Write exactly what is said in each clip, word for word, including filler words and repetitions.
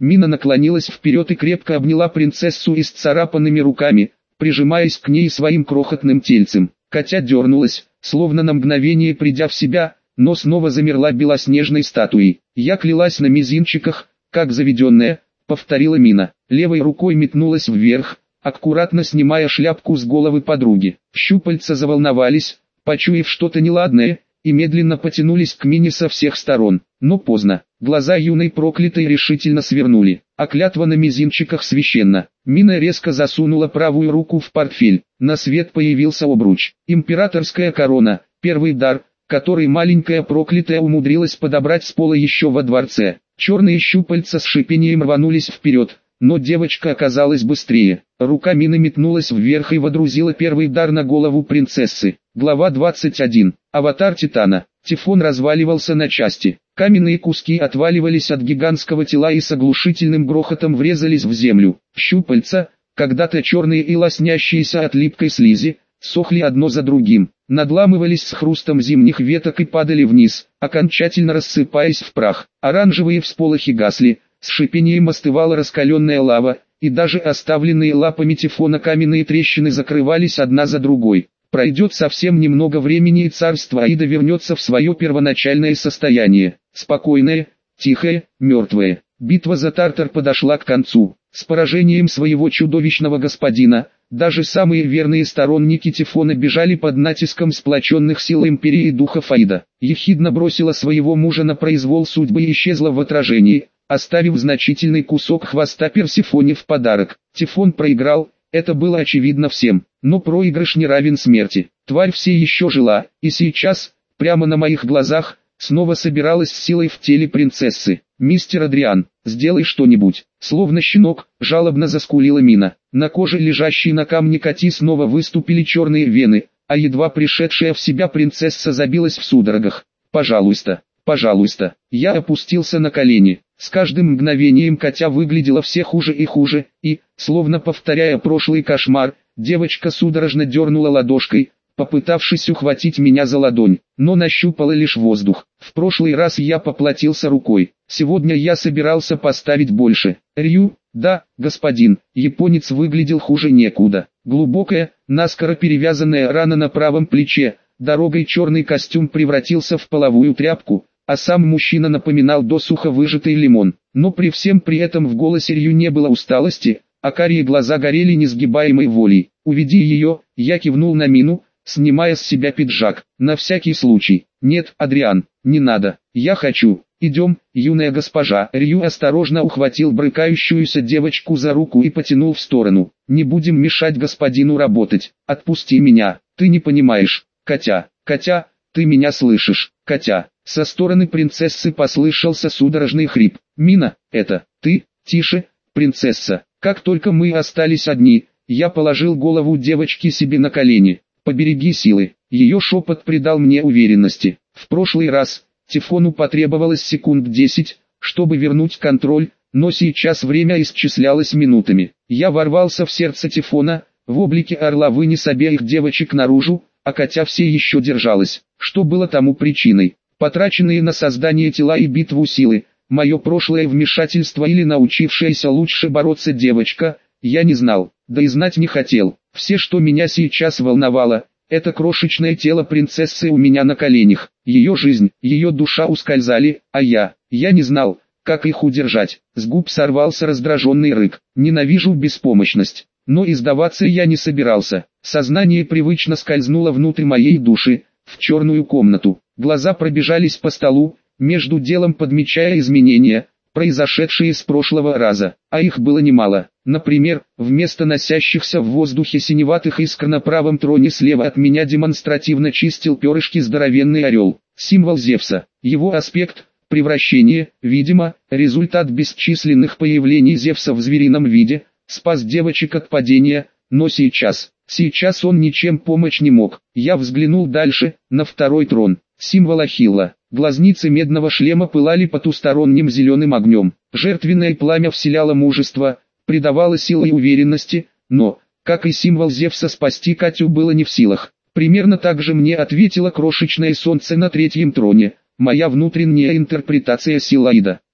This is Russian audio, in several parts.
Мина наклонилась вперед и крепко обняла принцессу исцарапанными руками, прижимаясь к ней своим крохотным тельцем. Катя дернулась, словно на мгновение придя в себя, но снова замерла белоснежной статуей. «Я клялась на мизинчиках, как заведенная», — повторила Мина. Левой рукой метнулась вверх, аккуратно снимая шляпку с головы подруги. Щупальца заволновались, почуяв что-то неладное, и медленно потянулись к Мине со всех сторон. Но поздно. Глаза юной проклятой решительно свернули, а клятва на мизинчиках священна. Мина резко засунула правую руку в портфель. На свет появился обруч. Императорская корона, первый дар, который маленькая проклятая умудрилась подобрать с пола еще во дворце. Черные щупальца с шипением рванулись вперед, но девочка оказалась быстрее. Рука Мины метнулась вверх и водрузила первый дар на голову принцессы. Глава двадцать один. Аватар Титана. Тифон разваливался на части. Каменные куски отваливались от гигантского тела и с оглушительным грохотом врезались в землю. Щупальца, когда-то черные и лоснящиеся от липкой слизи, сохли одно за другим, надламывались с хрустом зимних веток и падали вниз, окончательно рассыпаясь в прах. Оранжевые всполохи гасли, с шипением остывала раскаленная лава, и даже оставленные лапами Тифона каменные трещины закрывались одна за другой. Пройдет совсем немного времени, и царство Аида вернется в свое первоначальное состояние. Спокойное, тихое, мертвое. Битва за Тартар подошла к концу. С поражением своего чудовищного господина, даже самые верные сторонники Тифона бежали под натиском сплоченных сил Империи и духов Аида. Ехидна бросила своего мужа на произвол судьбы и исчезла в отражении, оставив значительный кусок хвоста Персефоне в подарок. Тифон проиграл, это было очевидно всем, но проигрыш не равен смерти. Тварь все еще жила, и сейчас, прямо на моих глазах, снова собиралась с силой в теле принцессы. «Мистер Адриан, сделай что-нибудь!» Словно щенок, жалобно заскулила Мина. На коже, лежащей на камне Кати, снова выступили черные вены, а едва пришедшая в себя принцесса забилась в судорогах. «Пожалуйста, пожалуйста!» Я опустился на колени. С каждым мгновением Катя выглядела все хуже и хуже, и, словно повторяя прошлый кошмар, девочка судорожно дернула ладошкой, попытавшись ухватить меня за ладонь, но нащупала лишь воздух. В прошлый раз я поплатился рукой, сегодня я собирался поставить больше. Рью, да, господин, японец выглядел хуже некуда. Глубокая, наскоро перевязанная рана на правом плече, дорогой черный костюм превратился в половую тряпку, а сам мужчина напоминал досуха выжатый лимон. Но при всем при этом в голосе Рью не было усталости, а карие глаза горели несгибаемой волей. «Уведи ее», я кивнул на Мину, снимая с себя пиджак, на всякий случай. «Нет, Адриан, не надо, я хочу». «Идем, юная госпожа». Рью осторожно ухватил брыкающуюся девочку за руку и потянул в сторону. «Не будем мешать господину работать. Отпусти меня, ты не понимаешь. Катя, Катя, ты меня слышишь? Катя». Со стороны принцессы послышался судорожный хрип. «Мина, это ты?» «Тише, принцесса». Как только мы остались одни, я положил голову девочки себе на колени. «Побереги силы». Ее шепот придал мне уверенности. В прошлый раз Тифону потребовалось секунд десять, чтобы вернуть контроль, но сейчас время исчислялось минутами. Я ворвался в сердце Тифона, в облике орла вынес обеих девочек наружу, а Катя все еще держалась. Что было тому причиной? Потраченные на создание тела и битву силы, мое прошлое вмешательство или научившаяся лучше бороться девочка, я не знал, да и знать не хотел. Все, что меня сейчас волновало, это крошечное тело принцессы у меня на коленях. Ее жизнь, ее душа ускользали, а я, я не знал, как их удержать. С губ сорвался раздраженный рык. Ненавижу беспомощность. Но и сдаваться я не собирался. Сознание привычно скользнуло внутрь моей души, в черную комнату. Глаза пробежались по столу, между делом подмечая изменения, произошедшие с прошлого раза, а их было немало. Например, вместо носящихся в воздухе синеватых искр на правом троне слева от меня демонстративно чистил перышки здоровенный орел, символ Зевса. Его аспект, превращение, видимо, результат бесчисленных появлений Зевса в зверином виде, спас девочек от падения, но сейчас, сейчас он ничем помочь не мог. Я взглянул дальше, на второй трон, символ Ахилла. Глазницы медного шлема пылали потусторонним зеленым огнем. Жертвенное пламя вселяло мужество, придавало силы и уверенности, но, как и символ Зевса, спасти Катю было не в силах. Примерно так же мне ответило крошечное солнце на третьем троне, моя внутренняя интерпретация сил Аида.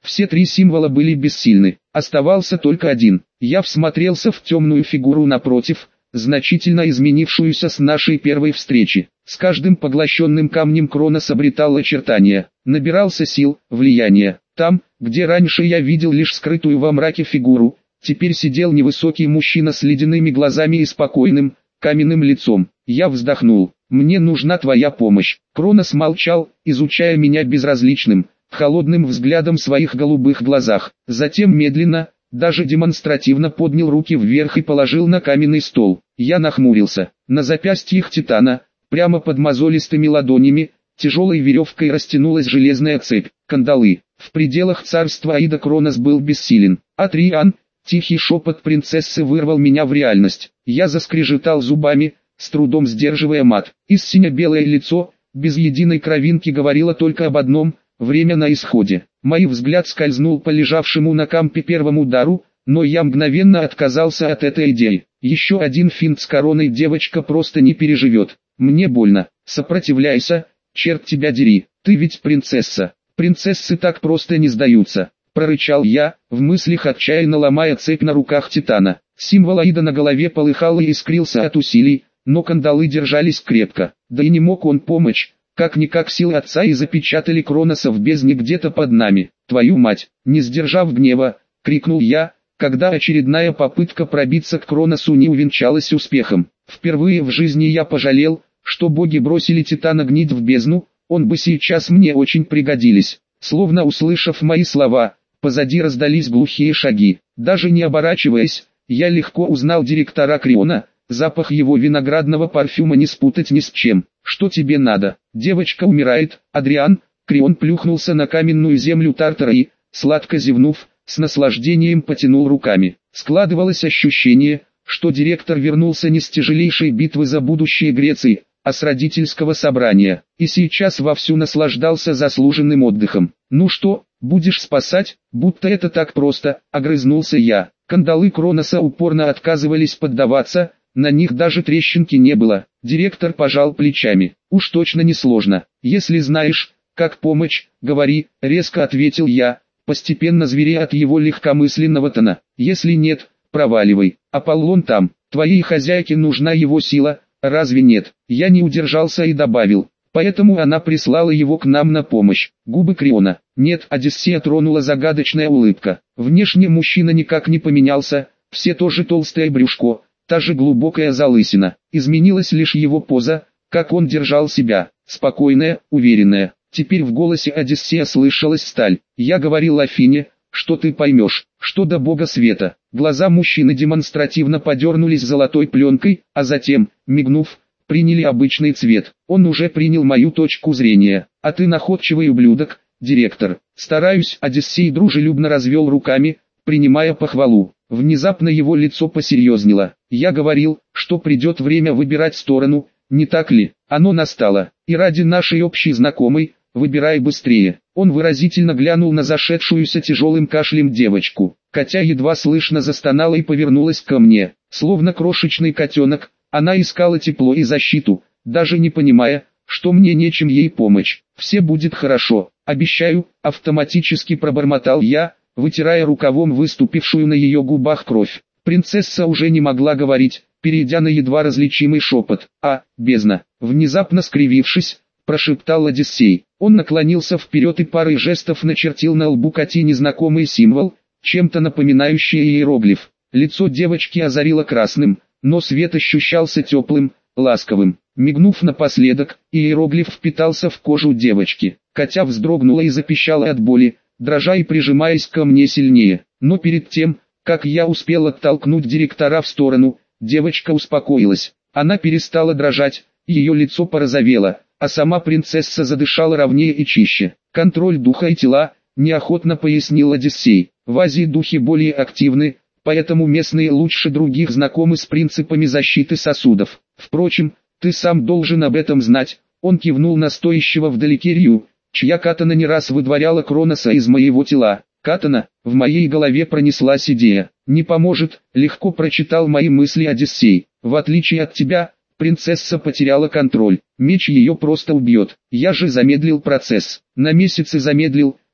Все три символа были бессильны. Оставался только один. Я всмотрелся в темную фигуру напротив, значительно изменившуюся с нашей первой встречи. С каждым поглощенным камнем Кронос обретал очертания, набирался сил, влияния. Там, где раньше я видел лишь скрытую во мраке фигуру, теперь сидел невысокий мужчина с ледяными глазами и спокойным, каменным лицом. Я вздохнул. «Мне нужна твоя помощь». Кронос молчал, изучая меня безразличным, холодным взглядом своих голубых глазах. Затем медленно, даже демонстративно поднял руки вверх и положил на каменный стол. Я нахмурился. На запястьях Титана, прямо под мозолистыми ладонями, тяжелой веревкой растянулась железная цепь, кандалы. В пределах царства Аида Кронос был бессилен. «Атриан!» Тихий шепот принцессы вырвал меня в реальность. Я заскрежетал зубами, с трудом сдерживая мат. Истинно белое лицо, без единой кровинки, говорило только об одном – время на исходе. Мой взгляд скользнул по лежавшему на кампе первому дару, но я мгновенно отказался от этой идеи. Еще один финт с короной девочка просто не переживет. Мне больно. Сопротивляйся, черт тебя дери. Ты ведь принцесса. Принцессы так просто не сдаются. Прорычал я, в мыслях отчаянно ломая цепь на руках Титана. Символ Аида на голове полыхал и искрился от усилий, но кандалы держались крепко. Да и не мог он помочь. Как-никак силы отца и запечатали Кроноса в бездне где-то под нами. «Твою мать!» Не сдержав гнева, крикнул я, когда очередная попытка пробиться к Кроносу не увенчалась успехом. Впервые в жизни я пожалел, что боги бросили Титана гнить в бездну, он бы сейчас мне очень пригодились. Словно услышав мои слова, позади раздались глухие шаги. Даже не оборачиваясь, я легко узнал директора Криона. Запах его виноградного парфюма не спутать ни с чем. «Что тебе надо? Девочка умирает, Адриан». Крион плюхнулся на каменную землю Тартара и, сладко зевнув, с наслаждением потянул руками. Складывалось ощущение, что директор вернулся не с тяжелейшей битвы за будущее Греции, а с родительского собрания, и сейчас вовсю наслаждался заслуженным отдыхом. «Ну что, будешь спасать?» «Будто это так просто», — огрызнулся я. Кандалы Кроноса упорно отказывались поддаваться, на них даже трещинки не было. Директор пожал плечами. «Уж точно не сложно. Если знаешь, как помочь, говори», — резко ответил я, постепенно зверея от его легкомысленного тона. «Если нет, проваливай. Аполлон там. Твоей хозяйке нужна его сила, разве нет?» Я не удержался и добавил. «Поэтому она прислала его к нам на помощь». Губы Криона. «Нет», — Одиссея тронула загадочная улыбка. Внешне мужчина никак не поменялся, все тоже толстое брюшко, та же глубокая залысина. Изменилась лишь его поза, как он держал себя, спокойная, уверенная. Теперь в голосе Одиссея слышалась сталь. «Я говорил Афине, что ты поймешь, что до бога света». Глаза мужчины демонстративно подернулись золотой пленкой, а затем, мигнув, приняли обычный цвет. Он уже принял мою точку зрения. «А ты находчивый ублюдок, директор». «Стараюсь», — Одиссей дружелюбно развел руками, принимая похвалу. Внезапно его лицо посерьезнело. «Я говорил, что придет время выбирать сторону, не так ли? Оно настало, и ради нашей общей знакомой, выбирай быстрее». Он выразительно глянул на зашедшуюся тяжелым кашлем девочку. Катя едва слышно застонала и повернулась ко мне. Словно крошечный котенок, она искала тепло и защиту, даже не понимая, что мне нечем ей помочь. «Все будет хорошо, обещаю», — автоматически пробормотал я, вытирая рукавом выступившую на ее губах кровь. Принцесса уже не могла говорить, перейдя на едва различимый шепот. «А, бездна!» Внезапно скривившись, прошептал Одиссей. Он наклонился вперед и парой жестов начертил на лбу Кати незнакомый символ, чем-то напоминающий иероглиф. Лицо девочки озарило красным, но свет ощущался теплым, ласковым. Мигнув напоследок, иероглиф впитался в кожу девочки. Катя вздрогнула и запищала от боли, дрожа и прижимаясь ко мне сильнее. Но перед тем, как я успел оттолкнуть директора в сторону, девочка успокоилась. Она перестала дрожать, ее лицо порозовело, а сама принцесса задышала ровнее и чище. «Контроль духа и тела», — неохотно пояснил Одиссей. «В Азии духи более активны, поэтому местные лучше других знакомы с принципами защиты сосудов. Впрочем, ты сам должен об этом знать». Он кивнул на стоящего вдалеке Рью, чья катана не раз выдворяла Кроноса из моего тела. «Катана», в моей голове пронеслась идея. «Не поможет», легко прочитал мои мысли Одиссей. «В отличие от тебя, принцесса потеряла контроль. Меч ее просто убьет. Я же замедлил процесс. На месяцы замедлил,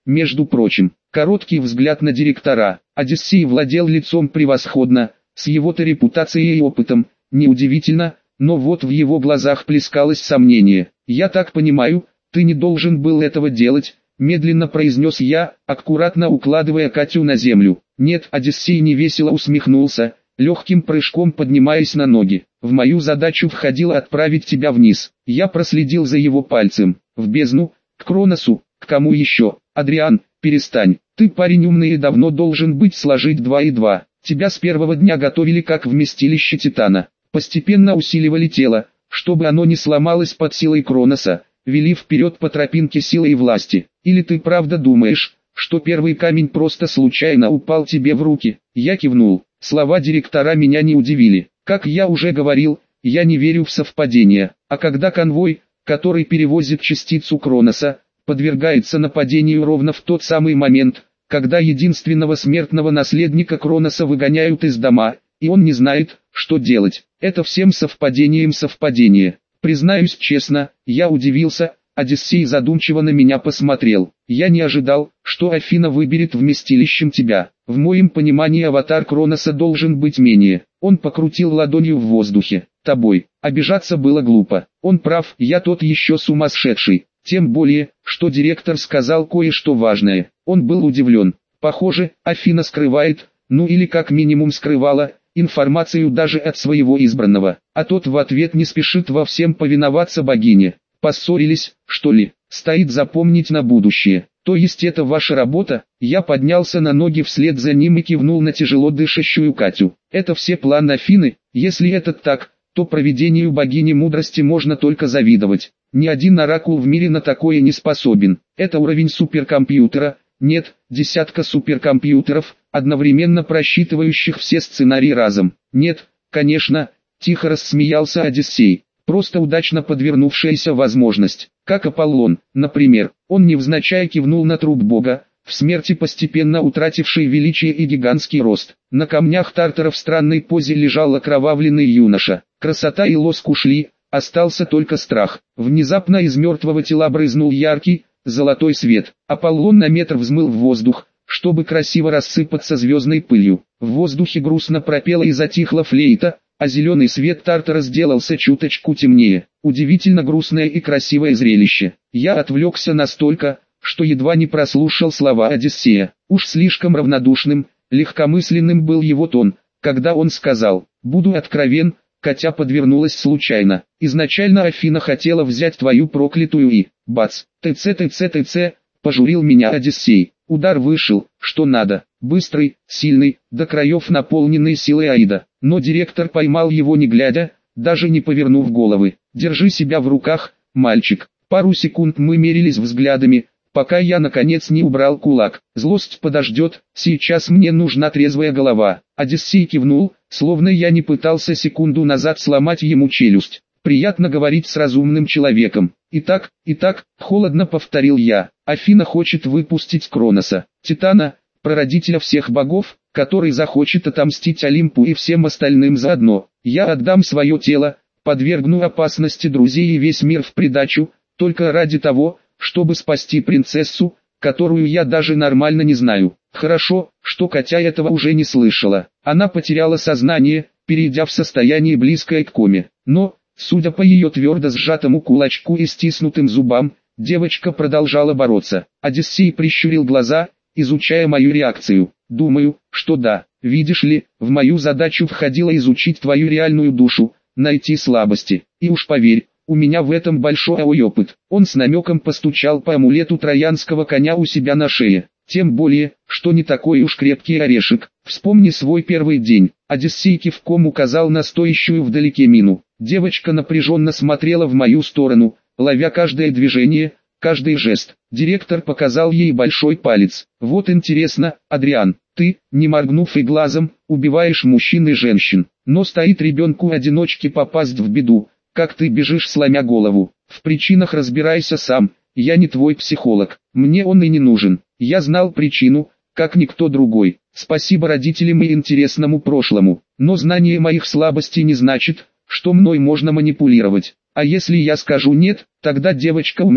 между прочим. Короткий взгляд на директора. Одиссей владел лицом превосходно, с его-то репутацией и опытом, неудивительно, но вот в его глазах плескалось сомнение. «Я так понимаю, ты не должен был этого делать», — медленно произнес я, аккуратно укладывая Катю на землю. «Нет», — Одиссей невесело усмехнулся, легким прыжком поднимаясь на ноги. «В мою задачу входило отправить тебя вниз». Я проследил за его пальцем. «В бездну, к Кроносу, к кому еще?» «Адриан, перестань, ты парень умный и давно должен быть сложить два и два. Тебя с первого дня готовили как вместилище Титана, постепенно усиливали тело, чтобы оно не сломалось под силой Кроноса, вели вперед по тропинке силы и власти. Или ты правда думаешь, что первый камень просто случайно упал тебе в руки?» Я кивнул. Слова директора меня не удивили. Как я уже говорил, я не верю в совпадения. А когда конвой, который перевозит частицу Кроноса, подвергается нападению ровно в тот самый момент, когда единственного смертного наследника Кроноса выгоняют из дома, и он не знает, что делать, это всем совпадением совпадение. Признаюсь честно, я удивился. Одиссей задумчиво на меня посмотрел. «Я не ожидал, что Афина выберет вместилищем тебя. В моем понимании аватар Кроноса должен быть менее». Он покрутил ладонью в воздухе. «Тобой. Обижаться было глупо. Он прав, я тот еще сумасшедший. Тем более, что директор сказал кое-что важное». Он был удивлен. Похоже, Афина скрывает, ну или как минимум скрывала, информацию даже от своего избранного. А тот в ответ не спешит во всем повиноваться богине. «Поссорились, что ли?» «Стоит запомнить на будущее». «То есть это ваша работа?» Я поднялся на ноги вслед за ним и кивнул на тяжело дышащую Катю. «Это все план Афины? Если это так, то провидению богини мудрости можно только завидовать. Ни один оракул в мире на такое не способен. Это уровень суперкомпьютера, нет, десятка суперкомпьютеров, одновременно просчитывающих все сценарии разом. Нет, конечно», тихо рассмеялся Одиссей. «Просто удачно подвернувшаяся возможность, как Аполлон, например». Он невзначай кивнул на труп бога, в смерти постепенно утративший величие и гигантский рост. На камнях Тартара в странной позе лежал окровавленный юноша. Красота и лоск ушли, остался только страх. Внезапно из мертвого тела брызнул яркий, золотой свет. Аполлон на метр взмыл в воздух, чтобы красиво рассыпаться звездной пылью. В воздухе грустно пропела и затихла флейта, а зеленый свет Тартара сделался чуточку темнее. Удивительно грустное и красивое зрелище. Я отвлекся настолько, что едва не прослушал слова Одиссея. Уж слишком равнодушным, легкомысленным был его тон, когда он сказал: «Буду откровен, Катя подвернулась случайно. Изначально Афина хотела взять твою проклятую и... бац! ТЦ ТЦ ТЦ, пожурил меня Одиссей. Удар вышел, что надо, быстрый, сильный, до краев наполненный силой Аида. Но директор поймал его не глядя, даже не повернув головы. Держи себя в руках, мальчик». Пару секунд мы мерились взглядами, пока я наконец не убрал кулак. «Злость подождет, сейчас мне нужна трезвая голова». Одиссей кивнул, словно я не пытался секунду назад сломать ему челюсть. «Приятно говорить с разумным человеком. Итак, итак, холодно повторил я. Афина хочет выпустить Кроноса, Титана, прародителя всех богов, который захочет отомстить Олимпу и всем остальным заодно. Я отдам свое тело, подвергну опасности друзей и весь мир в придачу, только ради того, чтобы спасти принцессу, которую я даже нормально не знаю». Хорошо, что Катя этого уже не слышала. Она потеряла сознание, перейдя в состояние близкое к коме. Но, судя по ее твердо сжатому кулачку и стиснутым зубам, девочка продолжала бороться. Одиссей прищурил глаза, изучая мою реакцию. «Думаю, что да. Видишь ли, в мою задачу входило изучить твою реальную душу, найти слабости. И уж поверь, у меня в этом большой опыт». Он с намеком постучал по амулету троянского коня у себя на шее. «Тем более, что не такой уж крепкий орешек. Вспомни свой первый день». Одиссей кивком указал на стоящую вдалеке мину. Девочка напряженно смотрела в мою сторону, ловя каждое движение, каждый жест. Директор показал ей большой палец. «Вот интересно, Адриан, ты, не моргнув и глазом, убиваешь мужчин и женщин. Но стоит ребенку-одиночке попасть в беду, как ты бежишь сломя голову. В причинах разбирайся сам, я не твой психолог, мне он и не нужен. Я знал причину, как никто другой. Спасибо родителям и интересному прошлому. Но знание моих слабостей не значит, что мной можно манипулировать. А если я скажу нет, тогда девочка умрет,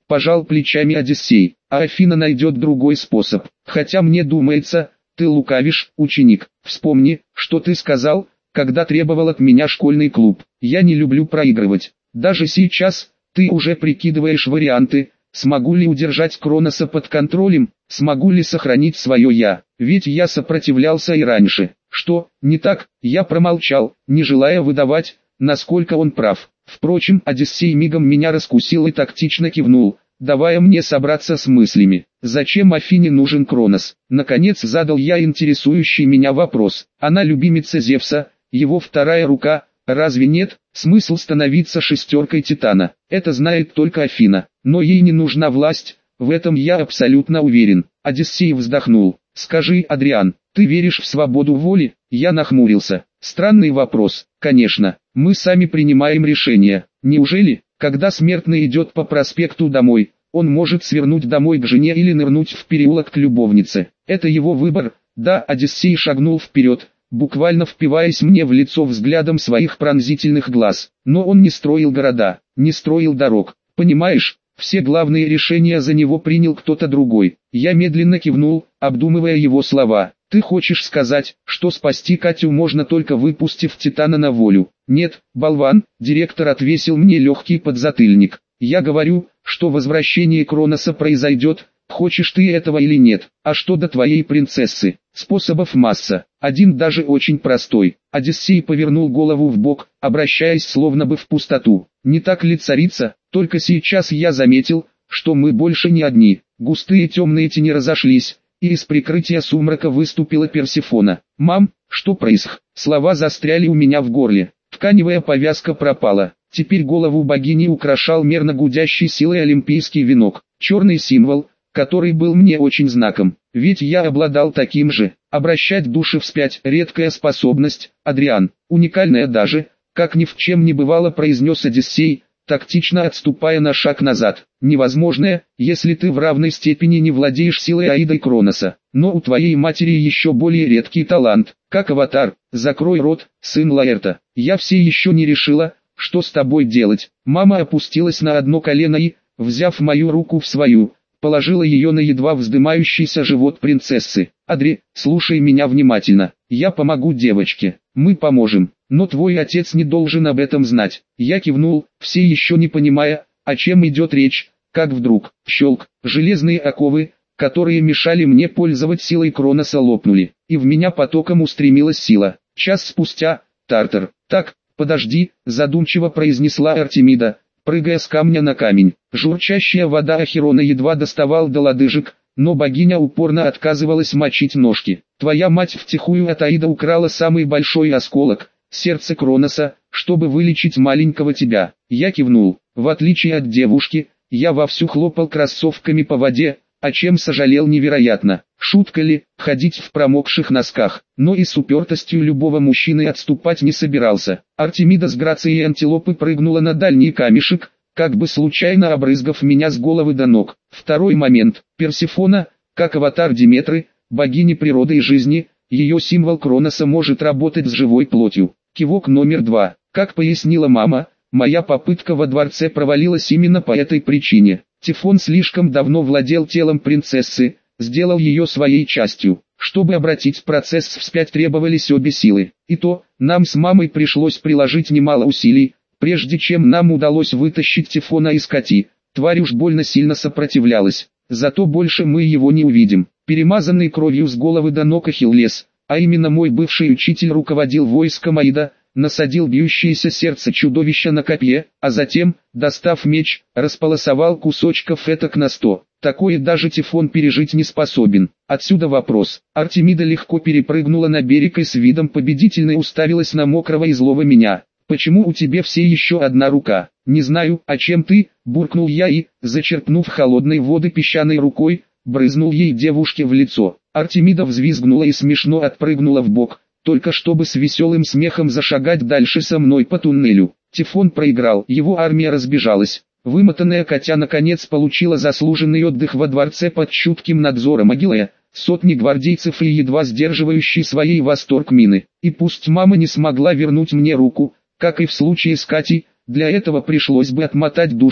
пожал плечами Одиссей, а Афина найдет другой способ. Хотя мне думается, ты лукавишь, ученик. Вспомни, что ты сказал, когда требовал от меня школьный клуб. Я не люблю проигрывать. Даже сейчас, ты уже прикидываешь варианты, смогу ли удержать Кроноса под контролем, смогу ли сохранить свое «я». Ведь я сопротивлялся и раньше. Что, не так? Я промолчал, не желая выдавать, насколько он прав. Впрочем, Одиссей мигом меня раскусил и тактично кивнул, давая мне собраться с мыслями. Зачем Афине нужен Кронос? Наконец задал я интересующий меня вопрос. Она любимица Зевса, его вторая рука, разве нет? Смысл становиться шестеркой Титана? Это знает только Афина, но ей не нужна власть, в этом я абсолютно уверен. Одиссей вздохнул. Скажи, Адриан, ты веришь в свободу воли? Я нахмурился. Странный вопрос. Конечно, мы сами принимаем решения. Неужели, когда смертный идет по проспекту домой, он может свернуть домой к жене или нырнуть в переулок к любовнице? Это его выбор. Да, Одиссей шагнул вперед, буквально впиваясь мне в лицо взглядом своих пронзительных глаз. Но он не строил города, не строил дорог. Понимаешь, все главные решения за него принял кто-то другой. Я медленно кивнул, обдумывая его слова. Ты хочешь сказать, что спасти Катю можно только выпустив Титана на волю? Нет, болван, директор отвесил мне легкий подзатыльник. Я говорю, что возвращение Кроноса произойдет, хочешь ты этого или нет. А что до твоей принцессы? Способов масса, один даже очень простой. Одиссей повернул голову в бок, обращаясь словно бы в пустоту. Не так ли, царица? Только сейчас я заметил, что мы больше не одни. Густые темные тени разошлись, и из прикрытия сумрака выступила Персефона. «Мам, что происходит?» Слова застряли у меня в горле. Тканевая повязка пропала. Теперь голову богини украшал мерно гудящий силой олимпийский венок. Черный символ, который был мне очень знаком. Ведь я обладал таким же. Обращать души вспять – редкая способность, Адриан. Уникальная даже, как ни в чем не бывало, произнес Одиссей, тактично отступая на шаг назад. Невозможное, если ты в равной степени не владеешь силой Аида и Кроноса. Но у твоей матери еще более редкий талант, как аватар. Закрой рот, сын Лаэрта. Я все еще не решила, что с тобой делать. Мама опустилась на одно колено и, взяв мою руку в свою, положила ее на едва вздымающийся живот принцессы. Адри, слушай меня внимательно. Я помогу девочке. Мы поможем. Но твой отец не должен об этом знать. Я кивнул, все еще не понимая, о чем идет речь, как вдруг, щелк, железные оковы, которые мешали мне пользовать силой Кроноса, лопнули, и в меня потоком устремилась сила. Час спустя, Тартар. Так, подожди, задумчиво произнесла Артемида, прыгая с камня на камень. Журчащая вода Ахирона едва доставал до лодыжек, но богиня упорно отказывалась мочить ножки. Твоя мать втихую от Аида украла самый большой осколок, сердце Кроноса, чтобы вылечить маленького тебя. Я кивнул. В отличие от девушки, я вовсю хлопал кроссовками по воде, о чем сожалел невероятно. Шутка ли, ходить в промокших носках, но и с упертостью любого мужчины отступать не собирался. Артемида с грацией антилопы прыгнула на дальний камешек, как бы случайно обрызгав меня с головы до ног. Второй момент. Персефона, как аватар Диметры, богини природы и жизни, ее символ Кроноса может работать с живой плотью. Кивок номер два. Как пояснила мама, моя попытка во дворце провалилась именно по этой причине. Тифон слишком давно владел телом принцессы, сделал ее своей частью. Чтобы обратить процесс вспять, требовались обе силы. И то, нам с мамой пришлось приложить немало усилий, прежде чем нам удалось вытащить Тифона из Кати. Тварь уж больно сильно сопротивлялась, зато больше мы его не увидим. Перемазанный кровью с головы до ног Ахиллес, а именно мой бывший учитель, руководил войском Аида, насадил бьющееся сердце чудовища на копье, а затем, достав меч, располосовал кусочков этак на сто. Такое даже Тифон пережить не способен. Отсюда вопрос. Артемида легко перепрыгнула на берег и с видом победительной уставилась на мокрого и злого меня. «Почему у тебя все еще одна рука?» «Не знаю, а чем ты?» – буркнул я и, зачерпнув холодной воды песчаной рукой, брызнул ей девушке в лицо. Артемида взвизгнула и смешно отпрыгнула в бок, только чтобы с веселым смехом зашагать дальше со мной по туннелю. Тифон проиграл, его армия разбежалась. Вымотанная Катя наконец получила заслуженный отдых во дворце под чутким надзором Агилея, сотни гвардейцев и едва сдерживающий своей восторг мины. И пусть мама не смогла вернуть мне руку, как и в случае с Катей, для этого пришлось бы отмотать душу,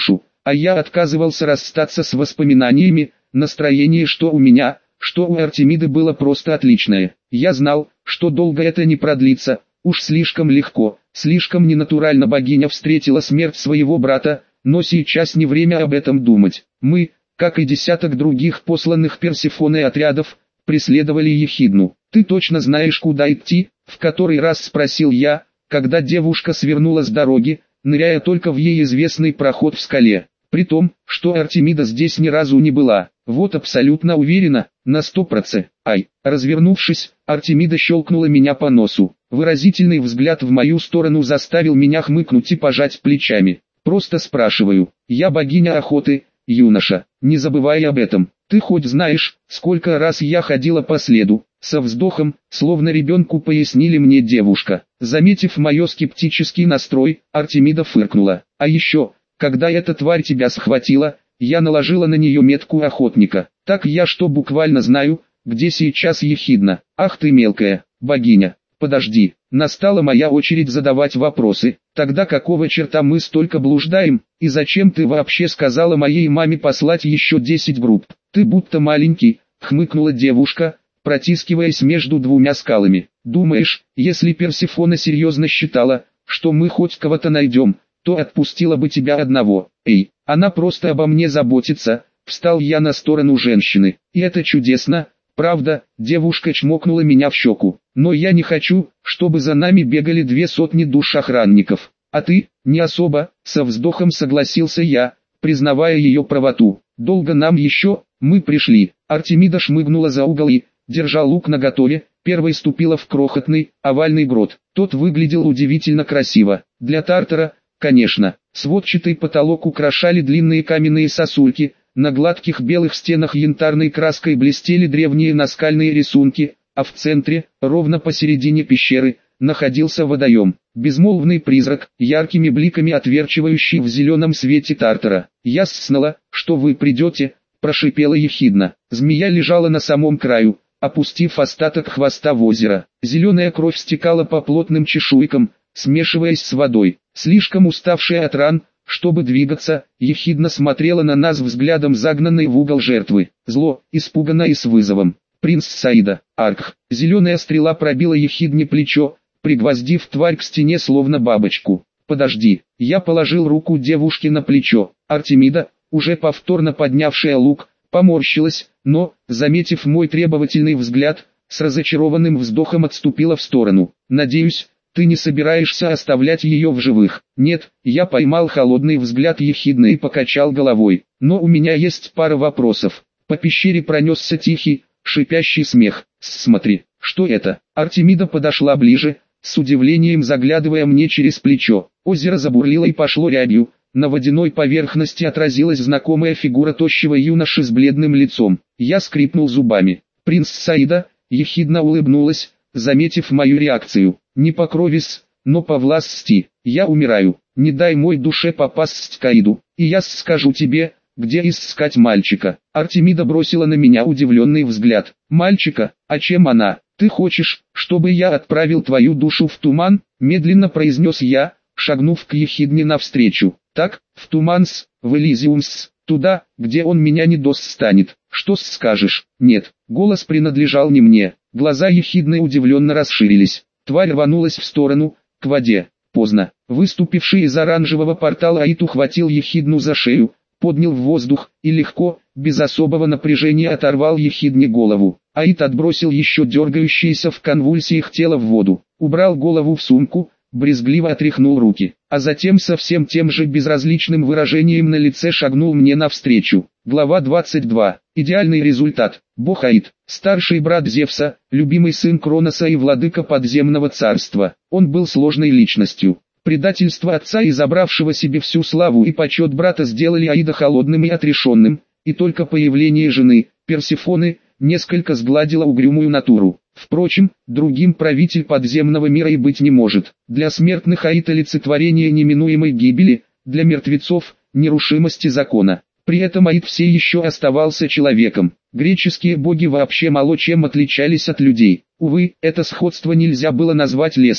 а я отказывался расстаться с воспоминаниями. Настроение что у меня, что у Артемиды было просто отличное. Я знал, что долго это не продлится, уж слишком легко, слишком ненатурально богиня встретила смерть своего брата, но сейчас не время об этом думать. Мы, как и десяток других посланных Персефоной отрядов, преследовали Ехидну. «Ты точно знаешь, куда идти?» — в который раз спросил я, когда девушка свернула с дороги, ныряя только в ей известный проход в скале. При том, что Артемида здесь ни разу не была. Вот абсолютно уверена, на сто процентов. Ай, развернувшись, Артемида щелкнула меня по носу. Выразительный взгляд в мою сторону заставил меня хмыкнуть и пожать плечами. Просто спрашиваю, я богиня охоты, юноша, не забывай об этом. Ты хоть знаешь, сколько раз я ходила по следу? Со вздохом, словно ребенку пояснили мне девушка. Заметив мое скептический настрой, Артемида фыркнула. А еще, когда эта тварь тебя схватила, я наложила на нее метку охотника. Так я что буквально знаю, где сейчас Ехидна. Ах ты мелкая, богиня. Подожди, настала моя очередь задавать вопросы. Тогда какого черта мы столько блуждаем, и зачем ты вообще сказала моей маме послать еще десять групп? Ты будто маленький, хмыкнула девушка, протискиваясь между двумя скалами. Думаешь, если Персефона серьезно считала, что мы хоть кого-то найдем, то отпустила бы тебя одного? Эй, она просто обо мне заботится. Встал я на сторону женщины, и это чудесно. Правда, девушка чмокнула меня в щеку, но я не хочу, чтобы за нами бегали две сотни душ охранников. А ты, не особо, со вздохом согласился я, признавая ее правоту. Долго нам еще, мы пришли. Артемида шмыгнула за угол и, держа лук наготове, первой ступила в крохотный, овальный грот. Тот выглядел удивительно красиво. Для Тартара, конечно. Сводчатый потолок украшали длинные каменные сосульки. На гладких белых стенах янтарной краской блестели древние наскальные рисунки, а в центре, ровно посередине пещеры, находился водоем. Безмолвный призрак, яркими бликами отверчивающий в зеленом свете Тартара. «Я знала, что вы придете», — прошипела Ехидна. Змея лежала на самом краю, опустив остаток хвоста в озеро. Зеленая кровь стекала по плотным чешуйкам, смешиваясь с водой. Слишком уставшая от ран, чтобы двигаться, Ехидна смотрела на нас взглядом загнанной в угол жертвы. Зло, испуганно и с вызовом. «Принц Саида, Аркх». Зеленая стрела пробила Ехидне плечо, пригвоздив тварь к стене словно бабочку. «Подожди». Я положил руку девушке на плечо. Артемида, уже повторно поднявшая лук, поморщилась, но, заметив мой требовательный взгляд, с разочарованным вздохом отступила в сторону. «Надеюсь, ты не собираешься оставлять ее в живых?» «Нет», я поймал холодный взгляд Ехидны и покачал головой. «Но у меня есть пара вопросов». По пещере пронесся тихий, шипящий смех. «Смотри, что это?» Артемида подошла ближе, с удивлением заглядывая мне через плечо. Озеро забурлило и пошло рябью. На водяной поверхности отразилась знакомая фигура тощего юноши с бледным лицом. Я скрипнул зубами. «Принц Саида», Ехидна улыбнулась, заметив мою реакцию. «Не по крови-с, но по власти. Я умираю. Не дай мой душе попасть к Аиду, и я скажу тебе, где искать мальчика». Артемида бросила на меня удивленный взгляд. «Мальчика? А чем она? Ты хочешь, чтобы я отправил твою душу в туман?» Медленно произнес я, шагнув к Ехидне навстречу. «Так, в туман-с, в Элизиум-с, туда, где он меня не достанет. Что скажешь?» «Нет». Голос принадлежал не мне. Глаза Ехидны удивленно расширились. Тварь рванулась в сторону, к воде. Поздно. Выступивший из оранжевого портала Аид ухватил Ехидну за шею, поднял в воздух и легко, без особого напряжения оторвал Ехидне голову. Аид отбросил еще дергающееся в конвульсиях тело в воду, убрал голову в сумку, брезгливо отряхнул руки, а затем со всем тем же безразличным выражением на лице шагнул мне навстречу. Глава двадцать два. Идеальный результат. Бог Аид, старший брат Зевса, любимый сын Кроноса и владыка подземного царства. Он был сложной личностью. Предательство отца и забравшего себе всю славу и почет брата сделали Аида холодным и отрешенным, и только появление жены, Персефоны, несколько сгладило угрюмую натуру. Впрочем, другим правитель подземного мира и быть не может. Для смертных Аид олицетворение неминуемой гибели, для мертвецов – нерушимости закона. При этом Аид все еще оставался человеком. Греческие боги вообще мало чем отличались от людей. Увы, это сходство нельзя было назвать лесным.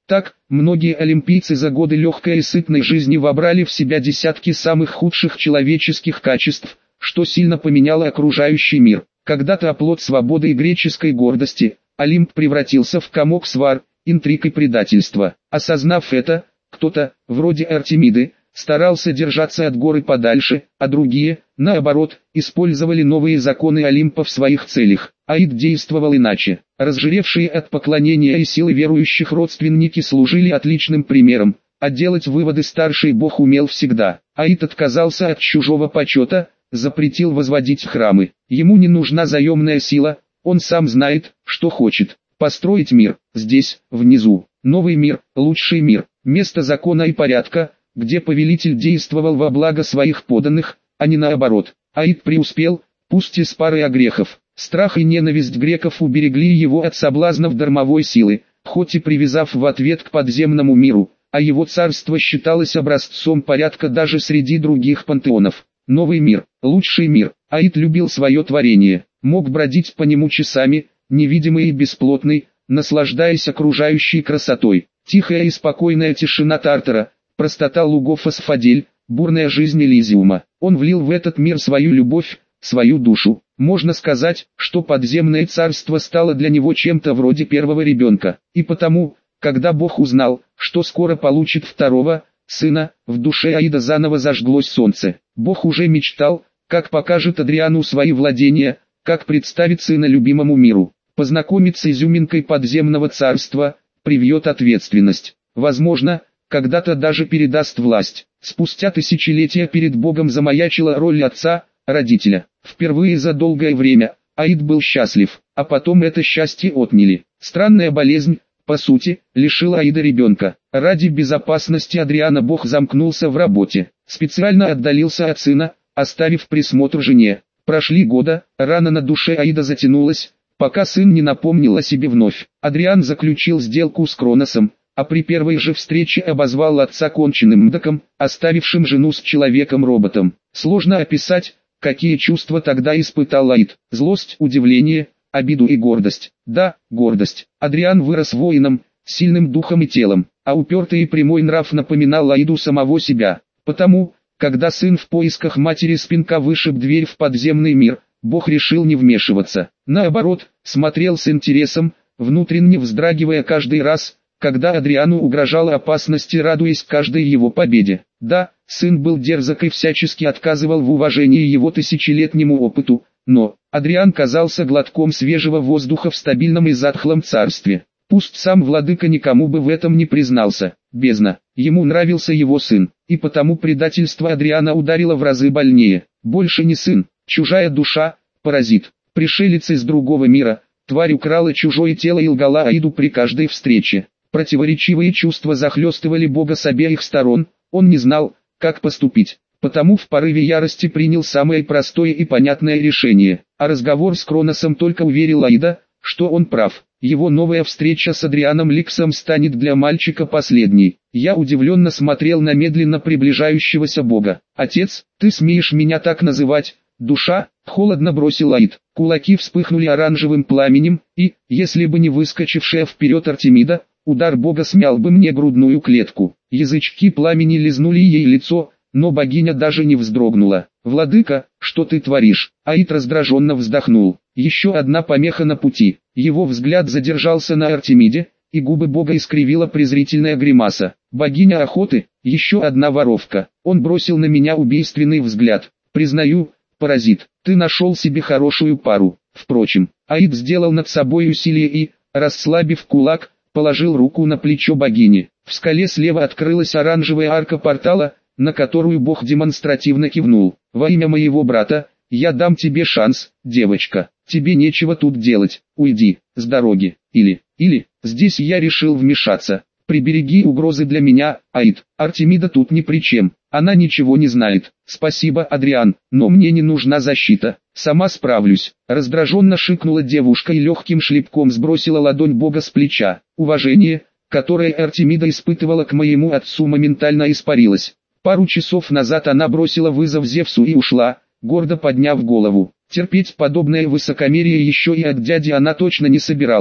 Так, многие олимпийцы за годы легкой и сытной жизни вобрали в себя десятки самых худших человеческих качеств, что сильно поменяло окружающий мир. Когда-то оплот свободы и греческой гордости, Олимп превратился в комок свар, интриг и предательства. Осознав это, кто-то, вроде Артемиды, старался держаться от горы подальше, а другие, наоборот, использовали новые законы Олимпа в своих целях. Аид действовал иначе. Разжиревшие от поклонения и силы верующих родственники служили отличным примером, а делать выводы старший бог умел всегда. Аид отказался от чужого почета, запретил возводить храмы. Ему не нужна заемная сила, он сам знает, что хочет. Построить мир, здесь, внизу. Новый мир, лучший мир, место закона и порядка, где повелитель действовал во благо своих подданных, а не наоборот. Аид преуспел, пусть и с парой огрехов. Страх и ненависть греков уберегли его от соблазнов дармовой силы, хоть и привязав в ответ к подземному миру, а его царство считалось образцом порядка даже среди других пантеонов. Новый мир, лучший мир. Аид любил свое творение, мог бродить по нему часами, невидимый и бесплотный, наслаждаясь окружающей красотой. Тихая и спокойная тишина Тартара, простота лугов Асфадель, бурная жизнь Элизиума. Он влил в этот мир свою любовь, свою душу. Можно сказать, что подземное царство стало для него чем-то вроде первого ребенка. И потому, когда Бог узнал, что скоро получит второго сына, в душе Аида заново зажглось солнце. Бог уже мечтал, как покажет Адриану свои владения, как представит сына любимому миру. Познакомить с изюминкой подземного царства, привьет ответственность. Возможно, когда-то даже передаст власть. Спустя тысячелетия перед Богом замаячила роль отца, родителя. Впервые за долгое время Аид был счастлив, а потом это счастье отняли. Странная болезнь, по сути, лишила Аида ребенка. Ради безопасности Адриана Бог замкнулся в работе, специально отдалился от сына, оставив присмотр жене. Прошли года, рана на душе Аида затянулась, пока сын не напомнил о себе вновь. Адриан заключил сделку с Кроносом, а при первой же встрече обозвал отца конченным мдаком, оставившим жену с человеком-роботом. Сложно описать, какие чувства тогда испытал Аид: злость, удивление, обиду и гордость. Да, гордость. Адриан вырос воином, сильным духом и телом, а упертый и прямой нрав напоминал Аиду самого себя. Потому, когда сын в поисках матери с пинка вышиб дверь в подземный мир, Бог решил не вмешиваться. Наоборот, смотрел с интересом, внутренне вздрагивая каждый раз, когда Адриану угрожала опасность и радуясь каждой его победе. Да, сын был дерзок и всячески отказывал в уважении его тысячелетнему опыту, но Адриан казался глотком свежего воздуха в стабильном и затхлом царстве. Пусть сам владыка никому бы в этом не признался, бездна, ему нравился его сын, и потому предательство Адриана ударило в разы больнее. Больше не сын, чужая душа, паразит, пришелец из другого мира, тварь украла чужое тело и лгала Аиду при каждой встрече. Противоречивые чувства захлестывали Бога с обеих сторон, он не знал, как поступить, потому в порыве ярости принял самое простое и понятное решение, а разговор с Кроносом только уверил Аида, что он прав. Его новая встреча с Адрианом Ликсом станет для мальчика последней. Я удивленно смотрел на медленно приближающегося Бога. «Отец, ты смеешь меня так называть? Душа?» — холодно бросил Аид. Кулаки вспыхнули оранжевым пламенем, и, если бы не выскочившая вперед Артемида, удар Бога смял бы мне грудную клетку. Язычки пламени лизнули ей лицо, но богиня даже не вздрогнула. «Владыка, что ты творишь?» Аид раздраженно вздохнул. Еще одна помеха на пути. Его взгляд задержался на Артемиде, и губы Бога искривила презрительная гримаса. «Богиня охоты, еще одна воровка». Он бросил на меня убийственный взгляд. «Признаю, паразит, ты нашел себе хорошую пару». Впрочем, Аид сделал над собой усилие и, расслабив кулак, положил руку на плечо богини. В скале слева открылась оранжевая арка портала, на которую Бог демонстративно кивнул. «Во имя моего брата, я дам тебе шанс, девочка. Тебе нечего тут делать. Уйди с дороги. Или, или, здесь я решил вмешаться. Прибереги угрозы для меня, Аид. Артемида тут ни при чем. Она ничего не знает. Спасибо, Адриан, но мне не нужна защита. Сама справлюсь». Раздраженно шикнула девушка и легким шлепком сбросила ладонь Бога с плеча. Уважение, которое Артемида испытывала к моему отцу, моментально испарилось. Пару часов назад она бросила вызов Зевсу и ушла, гордо подняв голову. Терпеть подобное высокомерие еще и от дяди она точно не собиралась.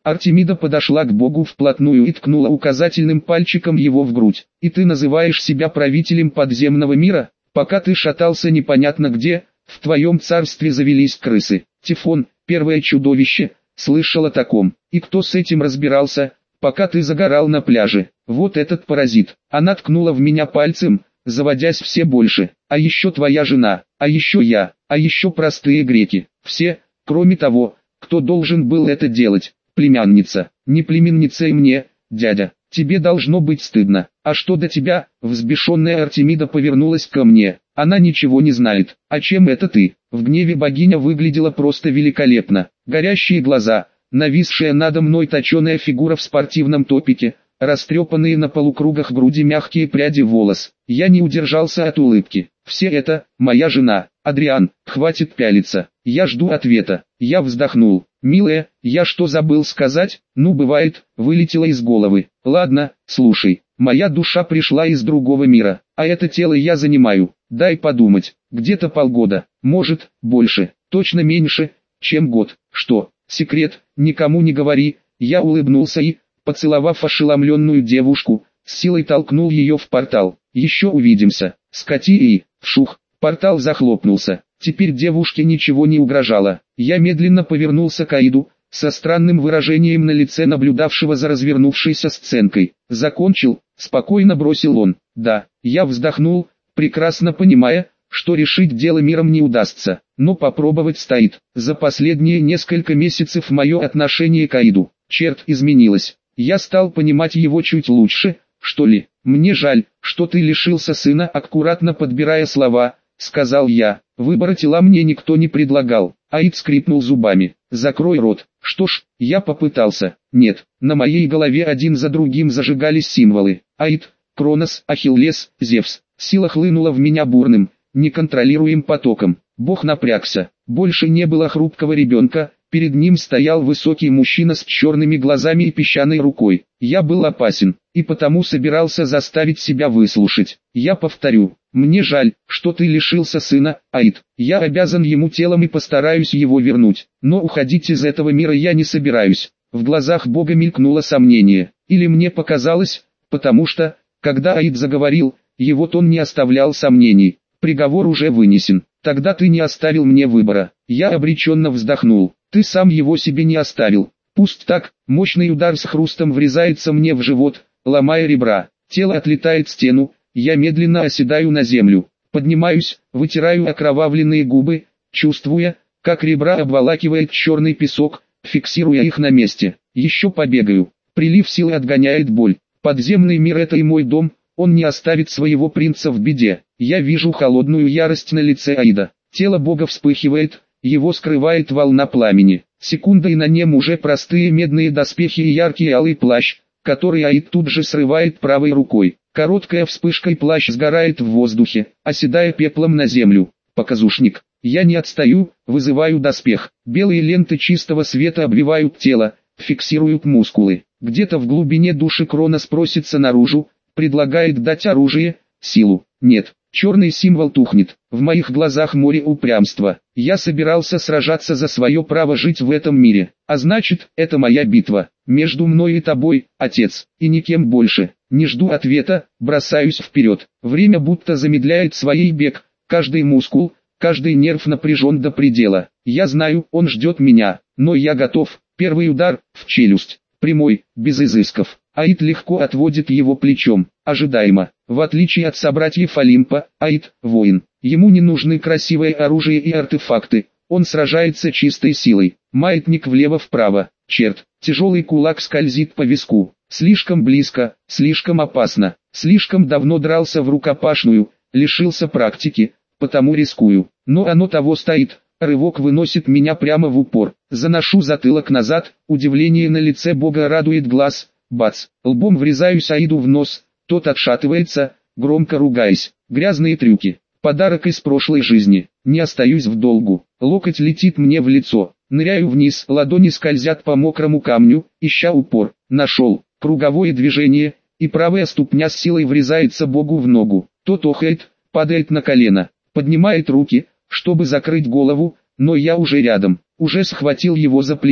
Артемида подошла к Богу вплотную и ткнула указательным пальчиком его в грудь. «И ты называешь себя правителем подземного мира? Пока ты шатался непонятно где, в твоем царстве завелись крысы. Тифон, первое чудовище, слышал о таком. И кто с этим разбирался, пока ты загорал на пляже? Вот этот паразит». Она ткнула в меня пальцем, заводясь все больше. «А еще твоя жена, а еще я, а еще простые греки. Все, кроме того, кто должен был это делать. Племянница, не племенница и мне, дядя. Тебе должно быть стыдно. А что до тебя?» Взбешенная Артемида повернулась ко мне. «Она ничего не знает. А чем это ты?» В гневе богиня выглядела просто великолепно. Горящие глаза, нависшая надо мной точеная фигура в спортивном топике, растрепанные на полукругах груди мягкие пряди волос. Я не удержался от улыбки. «Все это, моя жена. Адриан, хватит пялиться. Я жду ответа». Я вздохнул. «Милая, я что забыл сказать? Ну бывает, вылетело из головы. Ладно, слушай, моя душа пришла из другого мира, а это тело я занимаю. Дай подумать, где-то полгода, может, больше, точно меньше, чем год. Что, секрет, никому не говори». Я улыбнулся и, поцеловав ошеломленную девушку, с силой толкнул ее в портал. «Еще увидимся, скоти и...» Вшух, портал захлопнулся. Теперь девушке ничего не угрожало. Я медленно повернулся к Аиду, со странным выражением на лице наблюдавшего за развернувшейся сценкой. «Закончил?» — спокойно бросил он. «Да». Я вздохнул, прекрасно понимая, что решить дело миром не удастся, но попробовать стоит. За последние несколько месяцев мое отношение к Аиду, черт, изменилось. Я стал понимать его чуть лучше, что ли. «Мне жаль, что ты лишился сына», аккуратно подбирая слова, сказал я. Выбора тела мне никто не предлагал. Аид скрипнул зубами. «Закрой рот». Что ж, я попытался. Нет, на моей голове один за другим зажигались символы. Аид, Кронос, Ахиллес, Зевс. Сила хлынула в меня бурным, неконтролируемым потоком. Бог напрягся. Больше не было хрупкого ребенка. Перед ним стоял высокий мужчина с черными глазами и песчаной рукой. Я был опасен, и потому собирался заставить себя выслушать. Я повторю, мне жаль, что ты лишился сына, Аид. Я обязан ему телом и постараюсь его вернуть. Но уходить из этого мира я не собираюсь. В глазах Бога мелькнуло сомнение. Или мне показалось, потому что, когда Аид заговорил, его тон не оставлял сомнений. Приговор уже вынесен. Тогда ты не оставил мне выбора. Я обреченно вздохнул. Ты сам его себе не оставил. Пусть так. Мощный удар с хрустом врезается мне в живот, ломая ребра. Тело отлетает в стену. Я медленно оседаю на землю. Поднимаюсь, вытираю окровавленные губы, чувствуя, как ребра обволакивает черный песок, фиксируя их на месте. Еще побегаю. Прилив силы отгоняет боль. Подземный мир — это и мой дом. Он не оставит своего принца в беде. Я вижу холодную ярость на лице Аида. Тело Бога вспыхивает, его скрывает волна пламени. Секунда, и на нем уже простые медные доспехи и яркий алый плащ, который Аид тут же срывает правой рукой. Короткая вспышка и плащ сгорает в воздухе, оседая пеплом на землю. Показушник. Я не отстаю, вызываю доспех. Белые ленты чистого света обвивают тело, фиксируют мускулы. Где-то в глубине души Кронос просится наружу, предлагает дать оружие, силу. Нет, черный символ тухнет. В моих глазах море упрямства. Я собирался сражаться за свое право жить в этом мире. А значит, это моя битва. Между мной и тобой, отец, и никем больше. Не жду ответа, бросаюсь вперед. Время будто замедляет свой бег. Каждый мускул, каждый нерв напряжен до предела. Я знаю, он ждет меня, но я готов. Первый удар, в челюсть. Прямой, без изысков. Аид легко отводит его плечом. Ожидаемо. В отличие от собратьев Олимпа, Аид – воин. Ему не нужны красивое оружие и артефакты. Он сражается чистой силой. Маятник влево-вправо. Черт. Тяжелый кулак скользит по виску. Слишком близко, слишком опасно. Слишком давно дрался в рукопашную, лишился практики, потому рискую. Но оно того стоит. Рывок выносит меня прямо в упор. Заношу затылок назад, удивление на лице Бога радует глаз. Бац! Лбом врезаюсь Аиду в нос, тот отшатывается, громко ругаясь. Грязные трюки. Подарок из прошлой жизни. Не остаюсь в долгу. Локоть летит мне в лицо. Ныряю вниз, ладони скользят по мокрому камню, ища упор. Нашел. Круговое движение, и правая ступня с силой врезается Богу в ногу. Тот охает, падает на колено, поднимает руки, чтобы закрыть голову, но я уже рядом, уже схватил его за плечо.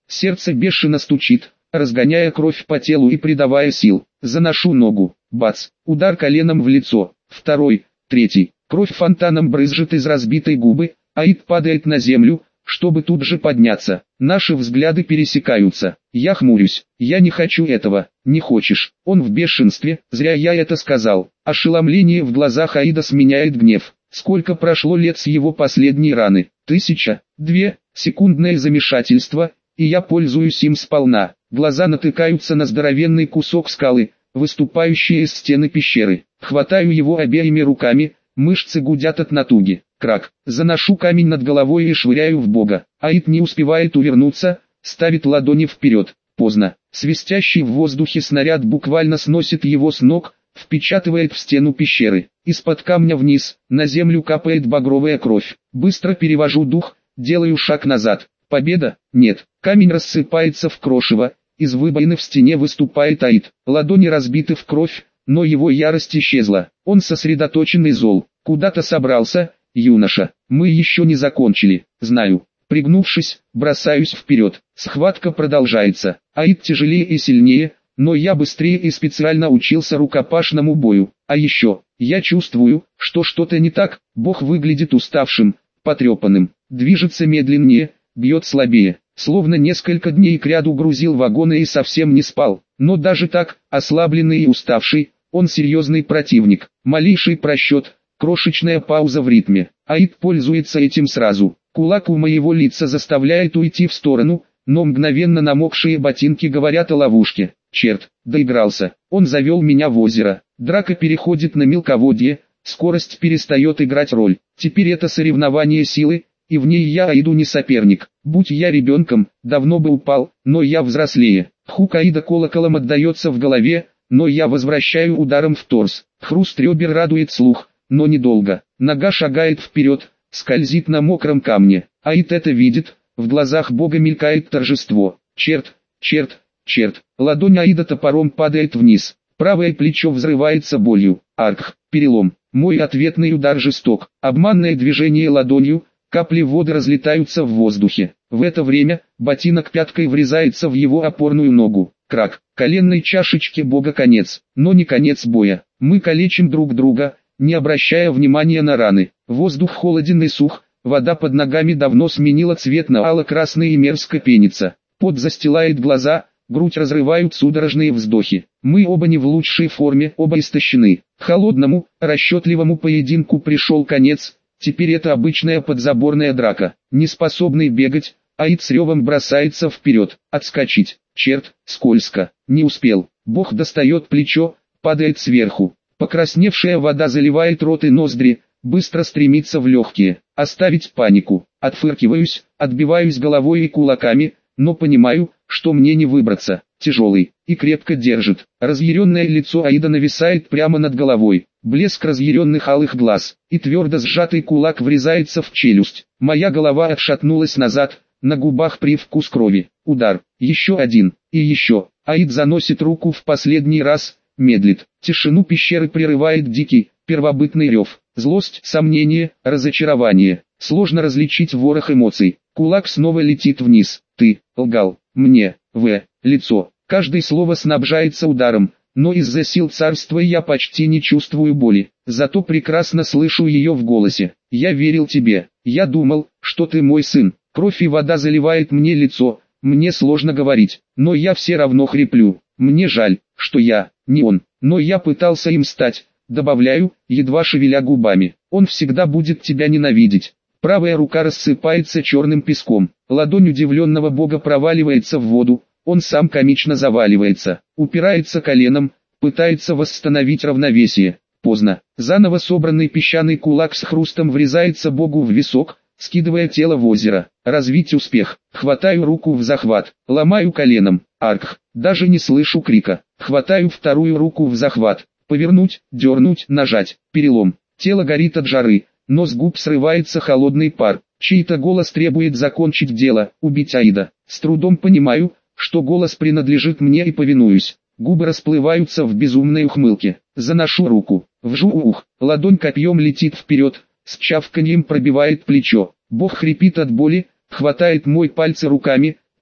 Сердце бешено стучит, разгоняя кровь по телу и придавая сил. Заношу ногу. Бац! Удар коленом в лицо. Второй, третий. Кровь фонтаном брызжет из разбитой губы. Аид падает на землю, чтобы тут же подняться. Наши взгляды пересекаются. Я хмурюсь. Я не хочу этого. Не хочешь. Он в бешенстве. Зря я это сказал. Ошеломление в глазах Аида сменяет гнев. Сколько прошло лет с его последней раны? Тысяча? Две? Секундное замешательство, и я пользуюсь им сполна. Глаза натыкаются на здоровенный кусок скалы, выступающий из стены пещеры. Хватаю его обеими руками, мышцы гудят от натуги. Крак. Заношу камень над головой и швыряю в бога. Аид не успевает увернуться, ставит ладони вперед. Поздно. Свистящий в воздухе снаряд буквально сносит его с ног, впечатывает в стену пещеры. Из-под камня вниз, на землю капает багровая кровь. Быстро перевожу дух, делаю шаг назад. Победа? Нет. Камень рассыпается в крошево, из выбоины в стене выступает Аид. Ладони разбиты в кровь, но его ярость исчезла. Он сосредоточен и зол. Куда-то собрался, юноша. Мы еще не закончили, знаю. Пригнувшись, бросаюсь вперед. Схватка продолжается. Аид тяжелее и сильнее, но я быстрее и специально учился рукопашному бою. А еще, я чувствую, что что-то не так. Бог выглядит уставшим, потрепанным, движется медленнее, бьет слабее. Словно несколько дней кряду грузил вагоны и совсем не спал. Но даже так, ослабленный и уставший, он серьезный противник. Малейший просчет, крошечная пауза в ритме. Аид пользуется этим сразу. Кулак у моего лица заставляет уйти в сторону, но мгновенно намокшие ботинки говорят о ловушке. Черт, доигрался. Он завел меня в озеро. Драка переходит на мелководье, скорость перестает играть роль. Теперь это соревнование силы, и в ней я Аиду не соперник. Будь я ребенком, давно бы упал, но я взрослее. Хук Аида колоколом отдается в голове, но я возвращаю ударом в торс. Хруст ребер радует слух, но недолго. Нога шагает вперед, скользит на мокром камне. Аид это видит, в глазах бога мелькает торжество. Черт, черт, черт. Ладонь Аида топором падает вниз. Правое плечо взрывается болью. Арх, перелом. Мой ответный удар жесток. Обманное движение ладонью, капли воды разлетаются в воздухе. В это время, ботинок пяткой врезается в его опорную ногу. Крак. Коленной чашечке бога конец, но не конец боя. Мы калечим друг друга, не обращая внимания на раны. Воздух холоден и сух, вода под ногами давно сменила цвет на ало-красный и мерзко пенится. Пот застилает глаза, грудь разрывают судорожные вздохи. Мы оба не в лучшей форме, оба истощены. Холодному, расчетливому поединку пришел конец, теперь это обычная подзаборная драка. Неспособный бегать, Аид с ревом бросается вперед, отскочить. Черт, скользко, не успел. Бог достает плечо, падает сверху. Покрасневшая вода заливает рот и ноздри, быстро стремится в легкие. Оставить панику. Отфыркиваюсь, отбиваюсь головой и кулаками, но понимаю, что мне не выбраться. Тяжелый, и крепко держит. Разъяренное лицо Аида нависает прямо над головой. Блеск разъяренных алых глаз, и твердо сжатый кулак врезается в челюсть. Моя голова отшатнулась назад, на губах привкус крови. Удар, еще один, и еще. Аид заносит руку в последний раз, медлит. Тишину пещеры прерывает дикий, первобытный рев. Злость, сомнение, разочарование. Сложно различить ворох эмоций. Кулак снова летит вниз. Ты лгал мне в лицо. Каждое слово снабжается ударом, но из-за сил царства я почти не чувствую боли. Зато прекрасно слышу ее в голосе. Я верил тебе. Я думал, что ты мой сын. Кровь и вода заливает мне лицо. Мне сложно говорить, но я все равно хриплю. Мне жаль, что я не он, но я пытался им стать. Добавляю, едва шевеля губами. Он всегда будет тебя ненавидеть. Правая рука рассыпается черным песком. Ладонь удивленного бога проваливается в воду. Он сам комично заваливается. Упирается коленом, пытается восстановить равновесие. Поздно. Заново собранный песчаный кулак с хрустом врезается богу в висок, скидывая тело в озеро. Развить успех. Хватаю руку в захват. Ломаю коленом. Арх. Даже не слышу крика. Хватаю вторую руку в захват. Повернуть, дернуть, нажать. Перелом. Тело горит от жары, но с губ срывается холодный пар. Чей-то голос требует закончить дело, убить Аида. С трудом понимаю, что голос принадлежит мне и повинуюсь. Губы расплываются в безумной ухмылке. Заношу руку. Вжу ух. Ладонь копьем летит вперед, с чавканьем пробивает плечо. Бог хрипит от боли, хватает мой пальцы руками,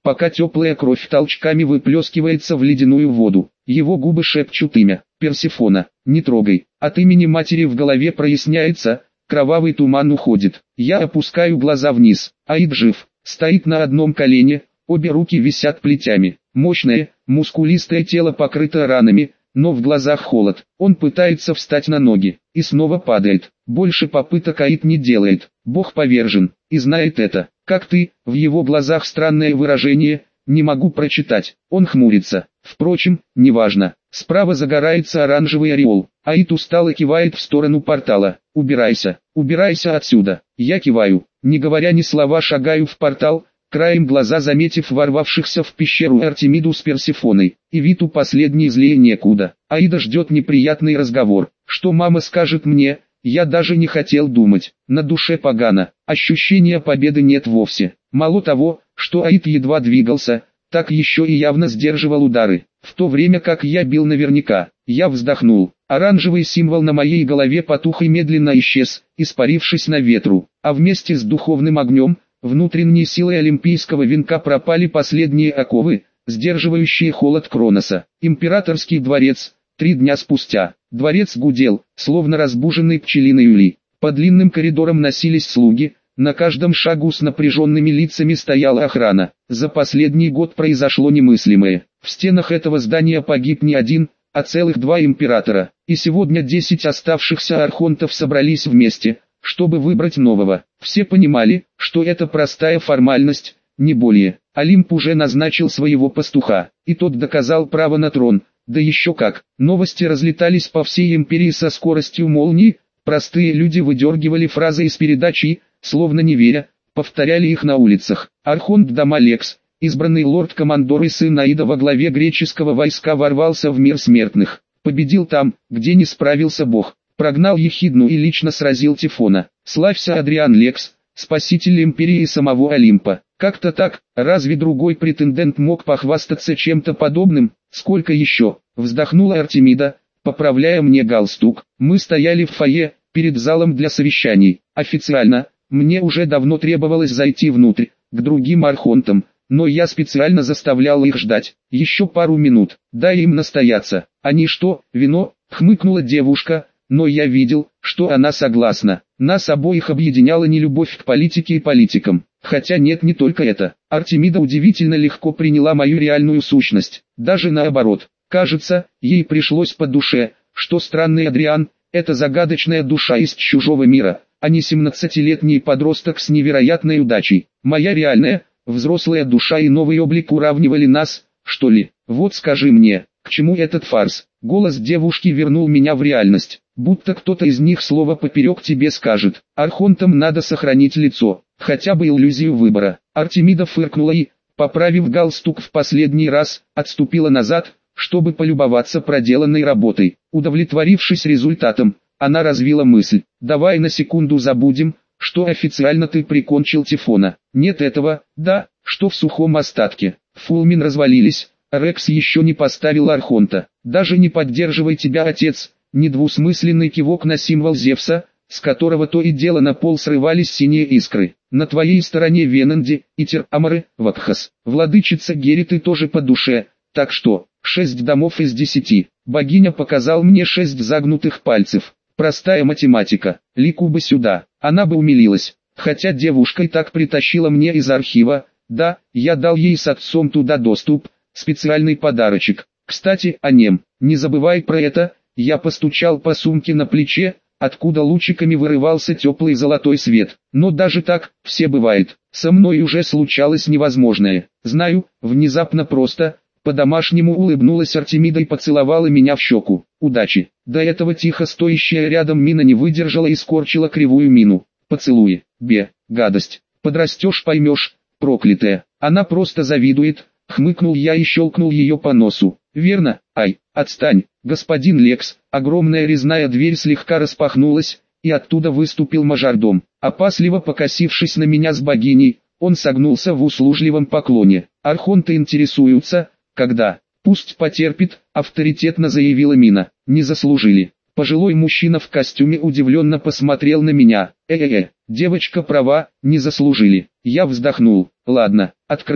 пока теплая кровь толчками выплескивается в ледяную воду. Его губы шепчут имя, Персефона, не трогай. От имени матери в голове проясняется, кровавый туман уходит. Я опускаю глаза вниз, Аид жив, стоит на одном колене, обе руки висят плетями. Мощное, мускулистое тело покрыто ранами, но в глазах холод. Он пытается встать на ноги, и снова падает. Больше попыток Аид не делает. Бог повержен, и знает это. Как ты, в его глазах странное выражение, не могу прочитать. Он хмурится. Впрочем, неважно. Справа загорается оранжевый ореол. Аид устало кивает в сторону портала. Убирайся, убирайся отсюда. Я киваю, не говоря ни слова, шагаю в портал, краем глаза заметив ворвавшихся в пещеру Артемиду с Персефоной. И вид у последней злее некуда. Аида ждет неприятный разговор. Что мама скажет мне? Я даже не хотел думать. На душе погано. Ощущения победы нет вовсе. Мало того, что Аид едва двигался, так еще и явно сдерживал удары. В то время как я бил наверняка, я вздохнул. Оранжевый символ на моей голове потух и медленно исчез, испарившись на ветру. А вместе с духовным огнем, внутренней силой олимпийского венка пропали последние оковы, сдерживающие холод Кроноса. Императорский дворец. Три дня спустя. Дворец гудел, словно разбуженный пчелиной улей. По длинным коридорам носились слуги, на каждом шагу с напряженными лицами стояла охрана. За последний год произошло немыслимое. В стенах этого здания погиб не один, а целых два императора. И сегодня десять оставшихся архонтов собрались вместе, чтобы выбрать нового. Все понимали, что это простая формальность, не более. Олимп уже назначил своего пастуха, и тот доказал право на трон. Да еще как. Новости разлетались по всей империи со скоростью молнии, простые люди выдергивали фразы из передачи, словно не веря, повторяли их на улицах. Архонт Дамалекс, избранный лорд-командор и сын Аида во главе греческого войска, ворвался в мир смертных. Победил там, где не справился Бог. Прогнал Ехидну и лично сразил Тифона. Славься Адриан Лекс, спаситель империи и самого Олимпа. Как-то так, разве другой претендент мог похвастаться чем-то подобным? Сколько еще? Вздохнула Артемида, поправляя мне галстук. Мы стояли в фойе, перед залом для совещаний. Официально, мне уже давно требовалось зайти внутрь, к другим архонтам, но я специально заставлял их ждать. Еще пару минут, дай им настояться. Они что, вино? Хмыкнула девушка, но я видел, что она согласна. Нас обоих объединяла нелюбовь к политике и политикам. Хотя нет, не только это. Артемида удивительно легко приняла мою реальную сущность. Даже наоборот. Кажется, ей пришлось по душе, что странный Адриан – это загадочная душа из чужого мира, а не семнадцатилетний подросток с невероятной удачей. Моя реальная, взрослая душа и новый облик уравнивали нас, что ли? Вот скажи мне, к чему этот фарс? Голос девушки вернул меня в реальность. Будто кто-то из них слово поперек тебе скажет. Архонтам надо сохранить лицо, хотя бы иллюзию выбора. Артемида фыркнула и, поправив галстук в последний раз, отступила назад, чтобы полюбоваться проделанной работой. Удовлетворившись результатом, она развила мысль. Давай на секунду забудем, что официально ты прикончил Тифона. Нет этого, да, что в сухом остатке. Фулмин развалились, Рекс еще не поставил архонта. Даже не поддерживай тебя, отец. Недвусмысленный кивок на символ Зевса, с которого то и дело на пол срывались синие искры. На твоей стороне Венанди, Итер, Амары, Вакхас. Владычица Гериты тоже по душе, так что, шесть домов из десяти. Богиня показал мне шесть загнутых пальцев. Простая математика. Лику бы сюда, она бы умилилась. Хотя девушка и так притащила мне из архива. Да, я дал ей с отцом туда доступ, специальный подарочек. Кстати, о нем, не забывай про это. Я постучал по сумке на плече, откуда лучиками вырывался теплый золотой свет. Но даже так, все бывает. Со мной уже случалось невозможное. Знаю, внезапно просто, по-домашнему улыбнулась Артемида и поцеловала меня в щеку. Удачи. До этого тихо стоящая рядом Мина не выдержала и скорчила кривую мину. Поцелуи. Бе, гадость. Подрастешь, поймешь, проклятая. Она просто завидует. Хмыкнул я и щелкнул ее по носу. Верно? Ай, отстань. Господин Лекс, огромная резная дверь слегка распахнулась, и оттуда выступил мажордом. Опасливо покосившись на меня с богиней, он согнулся в услужливом поклоне. Архонты интересуются, когда? Пусть потерпит, авторитетно заявила Мина. Не заслужили. Пожилой мужчина в костюме удивленно посмотрел на меня. Э-э-э, девочка права, не заслужили. Я вздохнул. Ладно, открывай.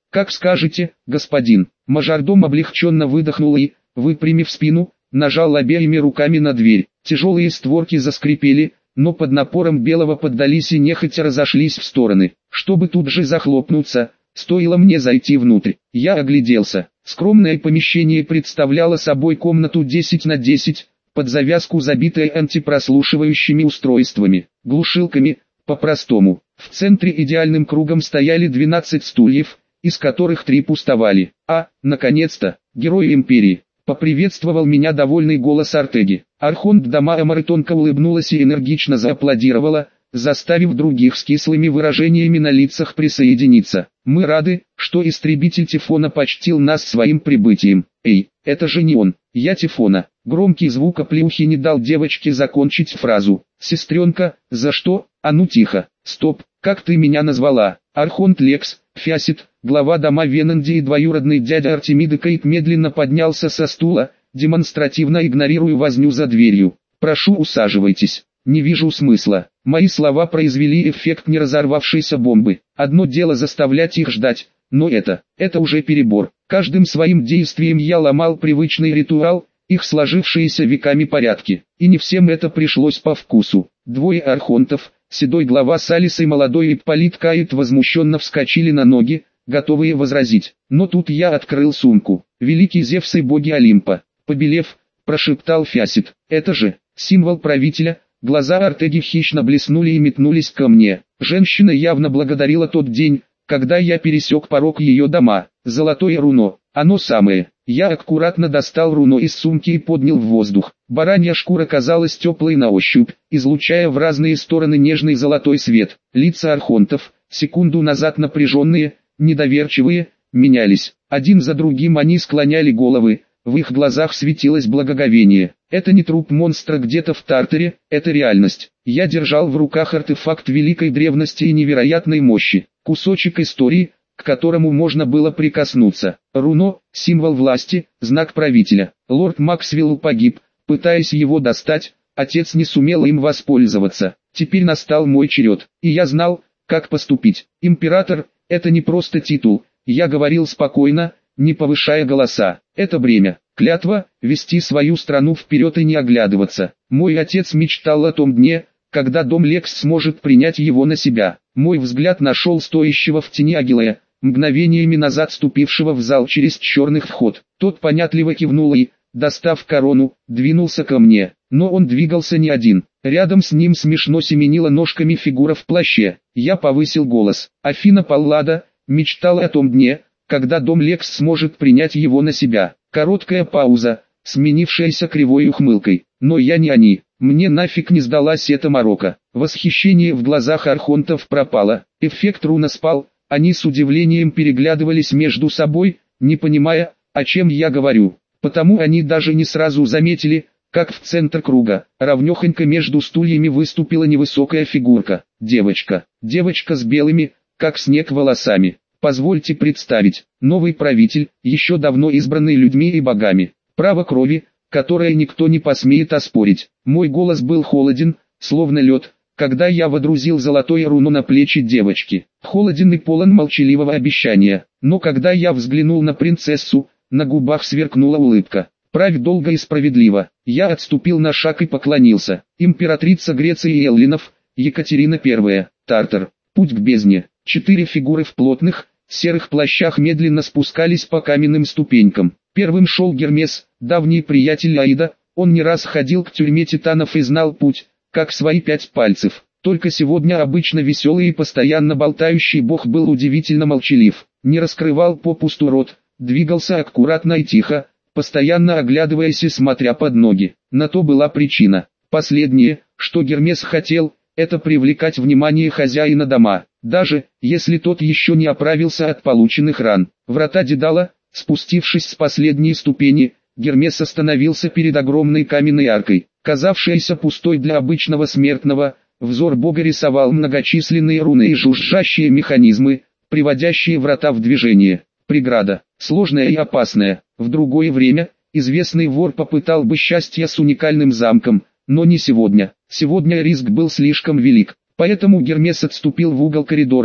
как скажете, господин. Мажордом облегченно выдохнул и, выпрямив спину, нажал обеими руками на дверь. Тяжелые створки заскрипели, но под напором белого поддались и нехотя разошлись в стороны. Чтобы тут же захлопнуться, стоило мне зайти внутрь. Я огляделся. Скромное помещение представляло собой комнату десять на десять, под завязку забитая антипрослушивающими устройствами, глушилками, по-простому. В центре идеальным кругом стояли двенадцать стульев, из которых три пустовали. А, наконец-то, герой империи. Поприветствовал меня довольный голос Артеги. Архонт Дамаамары тонко улыбнулась и энергично зааплодировала, заставив других с кислыми выражениями на лицах присоединиться. Мы рады, что истребитель Тифона почтил нас своим прибытием. Эй, это же не он, я Тифона. Громкий звук оплеухи не дал девочке закончить фразу. Сестренка, за что? А ну тихо. Стоп, как ты меня назвала? Архонт Лекс, Фясит, глава дома Венанди и двоюродный дядя Артемида Кейт медленно поднялся со стула, демонстративно игнорируя возню за дверью. Прошу, усаживайтесь. Не вижу смысла. Мои слова произвели эффект не разорвавшейся бомбы. Одно дело заставлять их ждать, но это, это уже перебор. Каждым своим действием я ломал привычный ритуал, их сложившиеся веками порядки. И не всем это пришлось по вкусу. Двое архонтов, седой глава Салис и молодой Ипполит Каит возмущенно вскочили на ноги, готовые возразить. Но тут я открыл сумку. Великий Зевс и боги Олимпа. Побелев, прошептал Фясит. Это же символ правителя. Глаза Артеги хищно блеснули и метнулись ко мне. Женщина явно благодарила тот день, когда я пересек порог ее дома. Золотое руно, оно самое. Я аккуратно достал руно из сумки и поднял в воздух. Баранья шкура казалась теплой на ощупь, излучая в разные стороны нежный золотой свет. Лица архонтов, секунду назад напряженные, недоверчивые, менялись. Один за другим они склоняли головы. В их глазах светилось благоговение. Это не труп монстра где-то в Тартаре, это реальность. Я держал в руках артефакт великой древности и невероятной мощи. Кусочек истории, к которому можно было прикоснуться. Руно, символ власти, знак правителя. Лорд Максвелл погиб, пытаясь его достать, отец не сумел им воспользоваться. Теперь настал мой черед, и я знал, как поступить. Император, это не просто титул, я говорил спокойно, не повышая голоса. Это бремя, клятва, вести свою страну вперед и не оглядываться. Мой отец мечтал о том дне, когда дом Лекс сможет принять его на себя. Мой взгляд нашел стоящего в тени Агилая, мгновениями назад ступившего в зал через черный вход. Тот понятливо кивнул и, достав корону, двинулся ко мне. Но он двигался не один. Рядом с ним смешно семенила ножками фигура в плаще. Я повысил голос. Афина Паллада мечтала о том дне, когда дом Лекс сможет принять его на себя. Короткая пауза, сменившаяся кривой ухмылкой. Но я не они. Мне нафиг не сдалась эта морока. Восхищение в глазах архонтов пропало. Эффект руна спал. Они с удивлением переглядывались между собой, не понимая, о чем я говорю. Потому они даже не сразу заметили, как в центр круга, ровнёхонько между стульями выступила невысокая фигурка. Девочка. Девочка с белыми, как снег, волосами. Позвольте представить, новый правитель, еще давно избранный людьми и богами. Право крови, которое никто не посмеет оспорить. Мой голос был холоден, словно лед, когда я водрузил золотое руно на плечи девочки. Холоден и полон молчаливого обещания. Но когда я взглянул на принцессу, на губах сверкнула улыбка. Правь долго и справедливо. Я отступил на шаг и поклонился. Императрица Греции и Эллинов, Екатерина Первая, Тартар, путь к бездне. Четыре фигуры в плотных, серых плащах медленно спускались по каменным ступенькам. Первым шел Гермес, давний приятель Аида. Он не раз ходил к тюрьме титанов и знал путь, как свои пять пальцев. Только сегодня обычно веселый и постоянно болтающий бог был удивительно молчалив. Не раскрывал попусту рот, двигался аккуратно и тихо, постоянно оглядываясь и смотря под ноги. На то была причина. Последнее, что Гермес хотел, это привлекать внимание хозяина дома, даже если тот еще не оправился от полученных ран. Врата Дедала, спустившись с последней ступени, Гермес остановился перед огромной каменной аркой, казавшейся пустой для обычного смертного. Взор бога рисовал многочисленные руны и жужжащие механизмы, приводящие врата в движение. Преграда, сложная и опасная. В другое время, известный вор попытал бы счастья с уникальным замком, но не сегодня. Сегодня риск был слишком велик, поэтому Гермес отступил в угол коридора,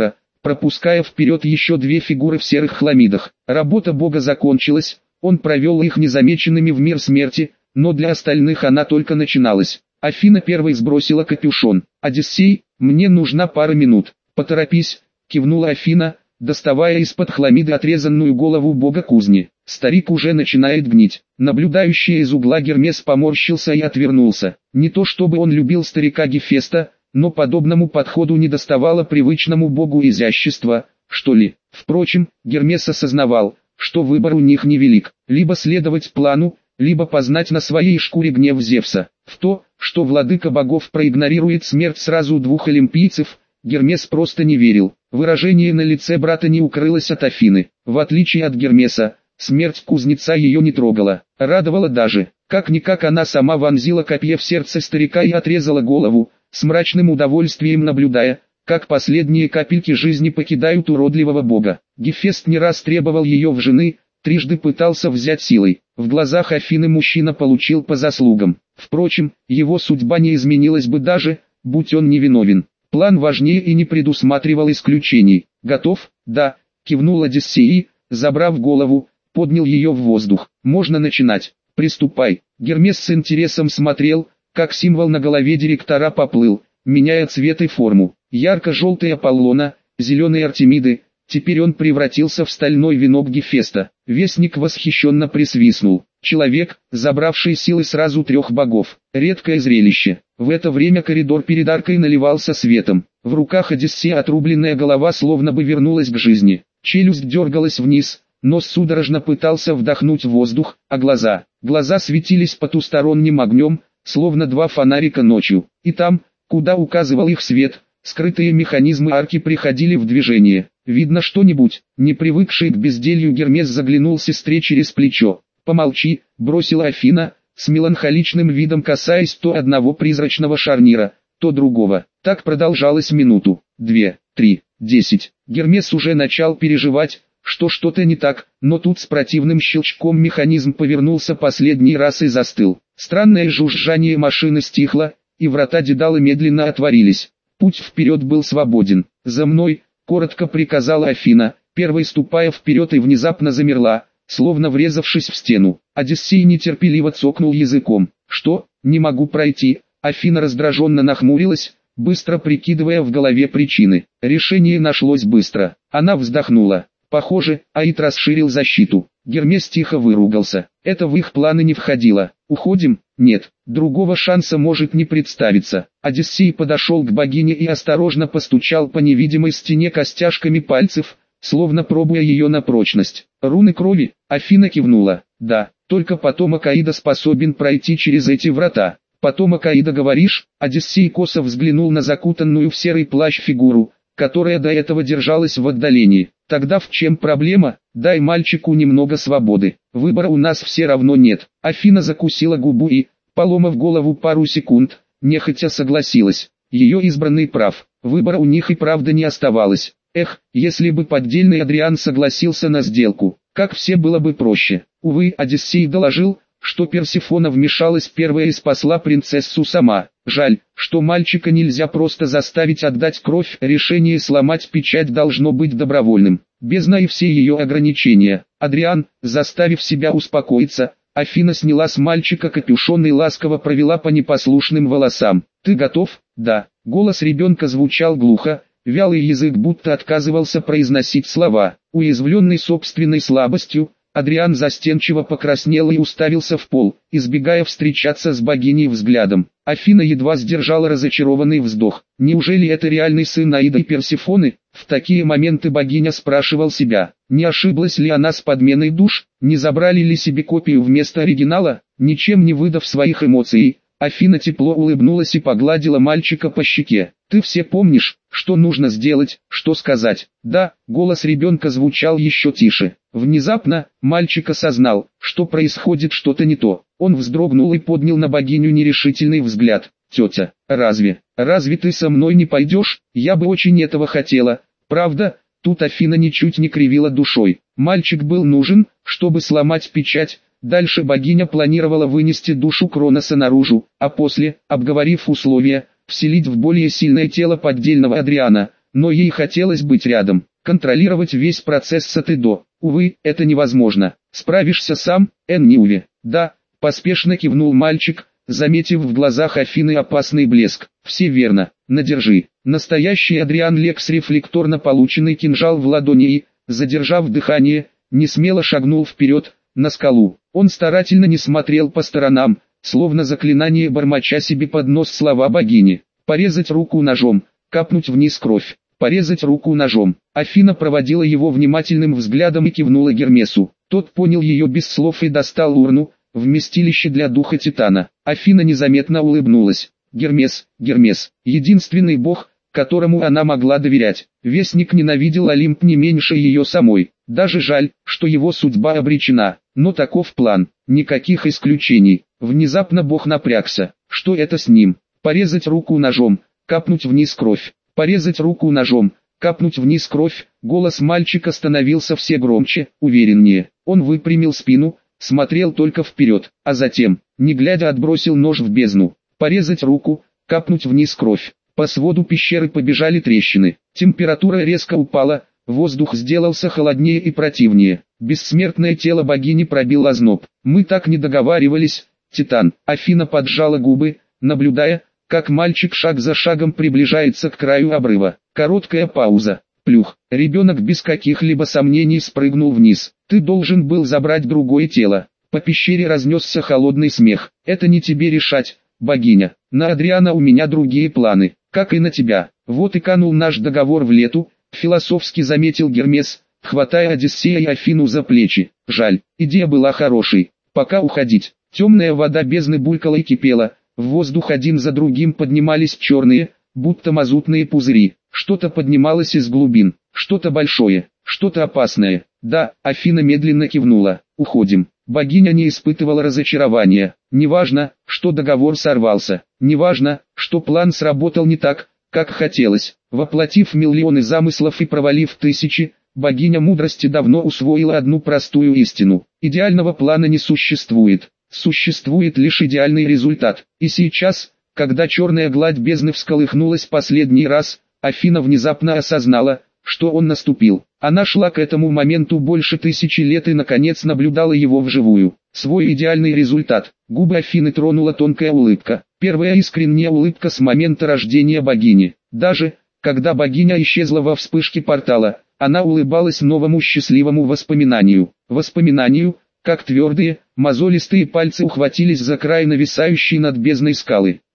пропуская вперед еще две фигуры в серых хламидах. Работа бога закончилась, он провел их незамеченными в мир смерти, но для остальных она только начиналась. Афина первой сбросила капюшон. «Одиссей, мне нужна пара минут. Поторопись», — кивнула Афина, доставая из-под хламиды отрезанную голову бога кузни. Старик уже начинает гнить. Наблюдающий из угла Гермес поморщился и отвернулся. Не то чтобы он любил старика Гефеста, но подобному подходу недоставало привычному богу изящества, что ли. Впрочем, Гермес осознавал, что выбор у них невелик. Либо следовать плану, либо познать на своей шкуре гнев Зевса. В то, что владыка богов проигнорирует смерть сразу двух олимпийцев, Гермес просто не верил. Выражение на лице брата не укрылось от Афины. В отличие от Гермеса, смерть кузнеца ее не трогала. Радовала даже. Как-никак она сама вонзила копье в сердце старика и отрезала голову, с мрачным удовольствием наблюдая, как последние капельки жизни покидают уродливого бога. Гефест не раз требовал ее в жены, трижды пытался взять силой. В глазах Афины мужчина получил по заслугам. Впрочем, его судьба не изменилась бы даже, будь он невиновен. План важнее и не предусматривал исключений. «Готов?» «Да», — кивнул Одиссей, забрав голову, поднял ее в воздух. «Можно начинать. Приступай». Гермес с интересом смотрел, как символ на голове директора поплыл, меняя цвет и форму. Ярко-желтый Аполлона, зеленый Артемиды. Теперь он превратился в стальной венок Гефеста. Вестник восхищенно присвистнул. Человек, забравший силы сразу трех богов. Редкое зрелище. В это время коридор перед аркой наливался светом. В руках Одиссея отрубленная голова словно бы вернулась к жизни. Челюсть дергалась вниз, нос судорожно пытался вдохнуть воздух, а глаза... Глаза светились потусторонним огнем, словно два фонарика ночью. И там, куда указывал их свет, скрытые механизмы арки приходили в движение. «Видно что-нибудь?» Не привыкший к безделью Гермес заглянул сестре через плечо. «Помолчи», — бросила Афина, с меланхоличным видом касаясь то одного призрачного шарнира, то другого. Так продолжалось минуту, две, три, десять. Гермес уже начал переживать, что что-то не так, но тут с противным щелчком механизм повернулся последний раз и застыл. Странное жужжание машины стихло, и врата Дедала медленно отворились. Путь вперед был свободен. «За мной!» — коротко приказала Афина, первой ступая вперед и внезапно замерла, словно врезавшись в стену. Одиссей нетерпеливо цокнул языком. «Что? Не могу пройти?» Афина раздраженно нахмурилась, быстро прикидывая в голове причины. Решение нашлось быстро. Она вздохнула. Похоже, Аид расширил защиту. Гермес тихо выругался. Это в их планы не входило. «Уходим?» «Нет, другого шанса может не представиться». Одиссей подошел к богине и осторожно постучал по невидимой стене костяшками пальцев, словно пробуя ее на прочность. «Руны крови?» Афина кивнула. «Да, только потомок Аида способен пройти через эти врата». «Потомок Аида, говоришь?» Одиссей косо взглянул на закутанную в серый плащ фигуру, которая до этого держалась в отдалении. «Тогда в чем проблема? Дай мальчику немного свободы. Выбора у нас все равно нет». Афина закусила губу и, поломав голову пару секунд, нехотя согласилась. Ее избранный прав. Выбора у них и правда не оставалось. Эх, если бы поддельный Адриан согласился на сделку, как все было бы проще. Увы, Одиссей доложил, что Персефона вмешалась первая и спасла принцессу сама. Жаль, что мальчика нельзя просто заставить отдать кровь. Решение сломать печать должно быть добровольным. Бездна и все ее ограничения. Адриан, заставив себя успокоиться, Афина сняла с мальчика капюшон и ласково провела по непослушным волосам. «Ты готов?» «Да». Голос ребенка звучал глухо, вялый язык будто отказывался произносить слова. Уязвленный собственной слабостью, Адриан застенчиво покраснел и уставился в пол, избегая встречаться с богиней взглядом. Афина едва сдержала разочарованный вздох. Неужели это реальный сын Аида и Персефоны? В такие моменты богиня спрашивал себя, не ошиблась ли она с подменой душ, не забрали ли себе копию вместо оригинала. Ничем не выдав своих эмоций, Афина тепло улыбнулась и погладила мальчика по щеке. «Ты все помнишь, что нужно сделать, что сказать?» «Да», голос ребенка звучал еще тише. Внезапно, мальчик осознал, что происходит что-то не то. Он вздрогнул и поднял на богиню нерешительный взгляд. «Тетя, разве, разве ты со мной не пойдешь? Я бы очень этого хотела, правда?» Тут Афина ничуть не кривила душой. Мальчик был нужен, чтобы сломать печать. Дальше богиня планировала вынести душу Кроноса наружу, а после, обговорив условия, вселить в более сильное тело поддельного Адриана, но ей хотелось быть рядом, контролировать весь процесс от и до. Увы, это невозможно. Справишься сам, Энниуве? Да, поспешно кивнул мальчик, заметив в глазах Афины опасный блеск. Все верно, надержи. Настоящий Адриан Лекс рефлекторно полученный кинжал в ладони и, задержав дыхание, несмело шагнул вперед, на скалу. Он старательно не смотрел по сторонам, словно заклинание бормоча себе под нос слова богини. Порезать руку ножом, капнуть вниз кровь. Порезать руку ножом. Афина проводила его внимательным взглядом и кивнула Гермесу. Тот понял ее без слов и достал урну, вместилище для духа Титана. Афина незаметно улыбнулась. Гермес, Гермес, единственный бог, которому она могла доверять. Вестник ненавидел Олимп не меньше ее самой. Даже жаль, что его судьба обречена. Но таков план. Никаких исключений. Внезапно бог напрягся. Что это с ним? Порезать руку ножом, капнуть вниз кровь. Порезать руку ножом, капнуть вниз кровь. Голос мальчика становился все громче, увереннее. Он выпрямил спину, смотрел только вперед, а затем, не глядя, отбросил нож в бездну. Порезать руку, капнуть вниз кровь. По своду пещеры побежали трещины. Температура резко упала, воздух сделался холоднее и противнее. Бессмертное тело богини пробил озноб. Мы так не договаривались, Титан. Афина поджала губы, наблюдая, как мальчик шаг за шагом приближается к краю обрыва. Короткая пауза. Плюх. Ребенок без каких-либо сомнений спрыгнул вниз. Ты должен был забрать другое тело. По пещере разнесся холодный смех. Это не тебе решать, богиня. На Адриана у меня другие планы, как и на тебя. Вот и канул наш договор в лету, философски заметил Гермес, хватая Одиссея и Афину за плечи. Жаль, идея была хорошей. Пока уходить. Темная вода бездны булькала и кипела. В воздух один за другим поднимались черные, будто мазутные пузыри. Что-то поднималось из глубин, что-то большое, что-то опасное. Да, Афина медленно кивнула. Уходим. Богиня не испытывала разочарования. Неважно, что договор сорвался. Неважно, что план сработал не так, как хотелось. Воплотив миллионы замыслов и провалив тысячи, богиня мудрости давно усвоила одну простую истину. Идеального плана не существует. Существует лишь идеальный результат. И сейчас, когда черная гладь бездны всколыхнулась последний раз, Афина внезапно осознала, что он наступил. Она шла к этому моменту больше тысячи лет и наконец наблюдала его вживую. Свой идеальный результат. Губы Афины тронула тонкая улыбка. Первая искренняя улыбка с момента рождения богини. Даже, когда богиня исчезла во вспышке портала, она улыбалась новому счастливому воспоминанию. Воспоминанию, как твердые, мозолистые пальцы ухватились за край нависающей над бездной скалы.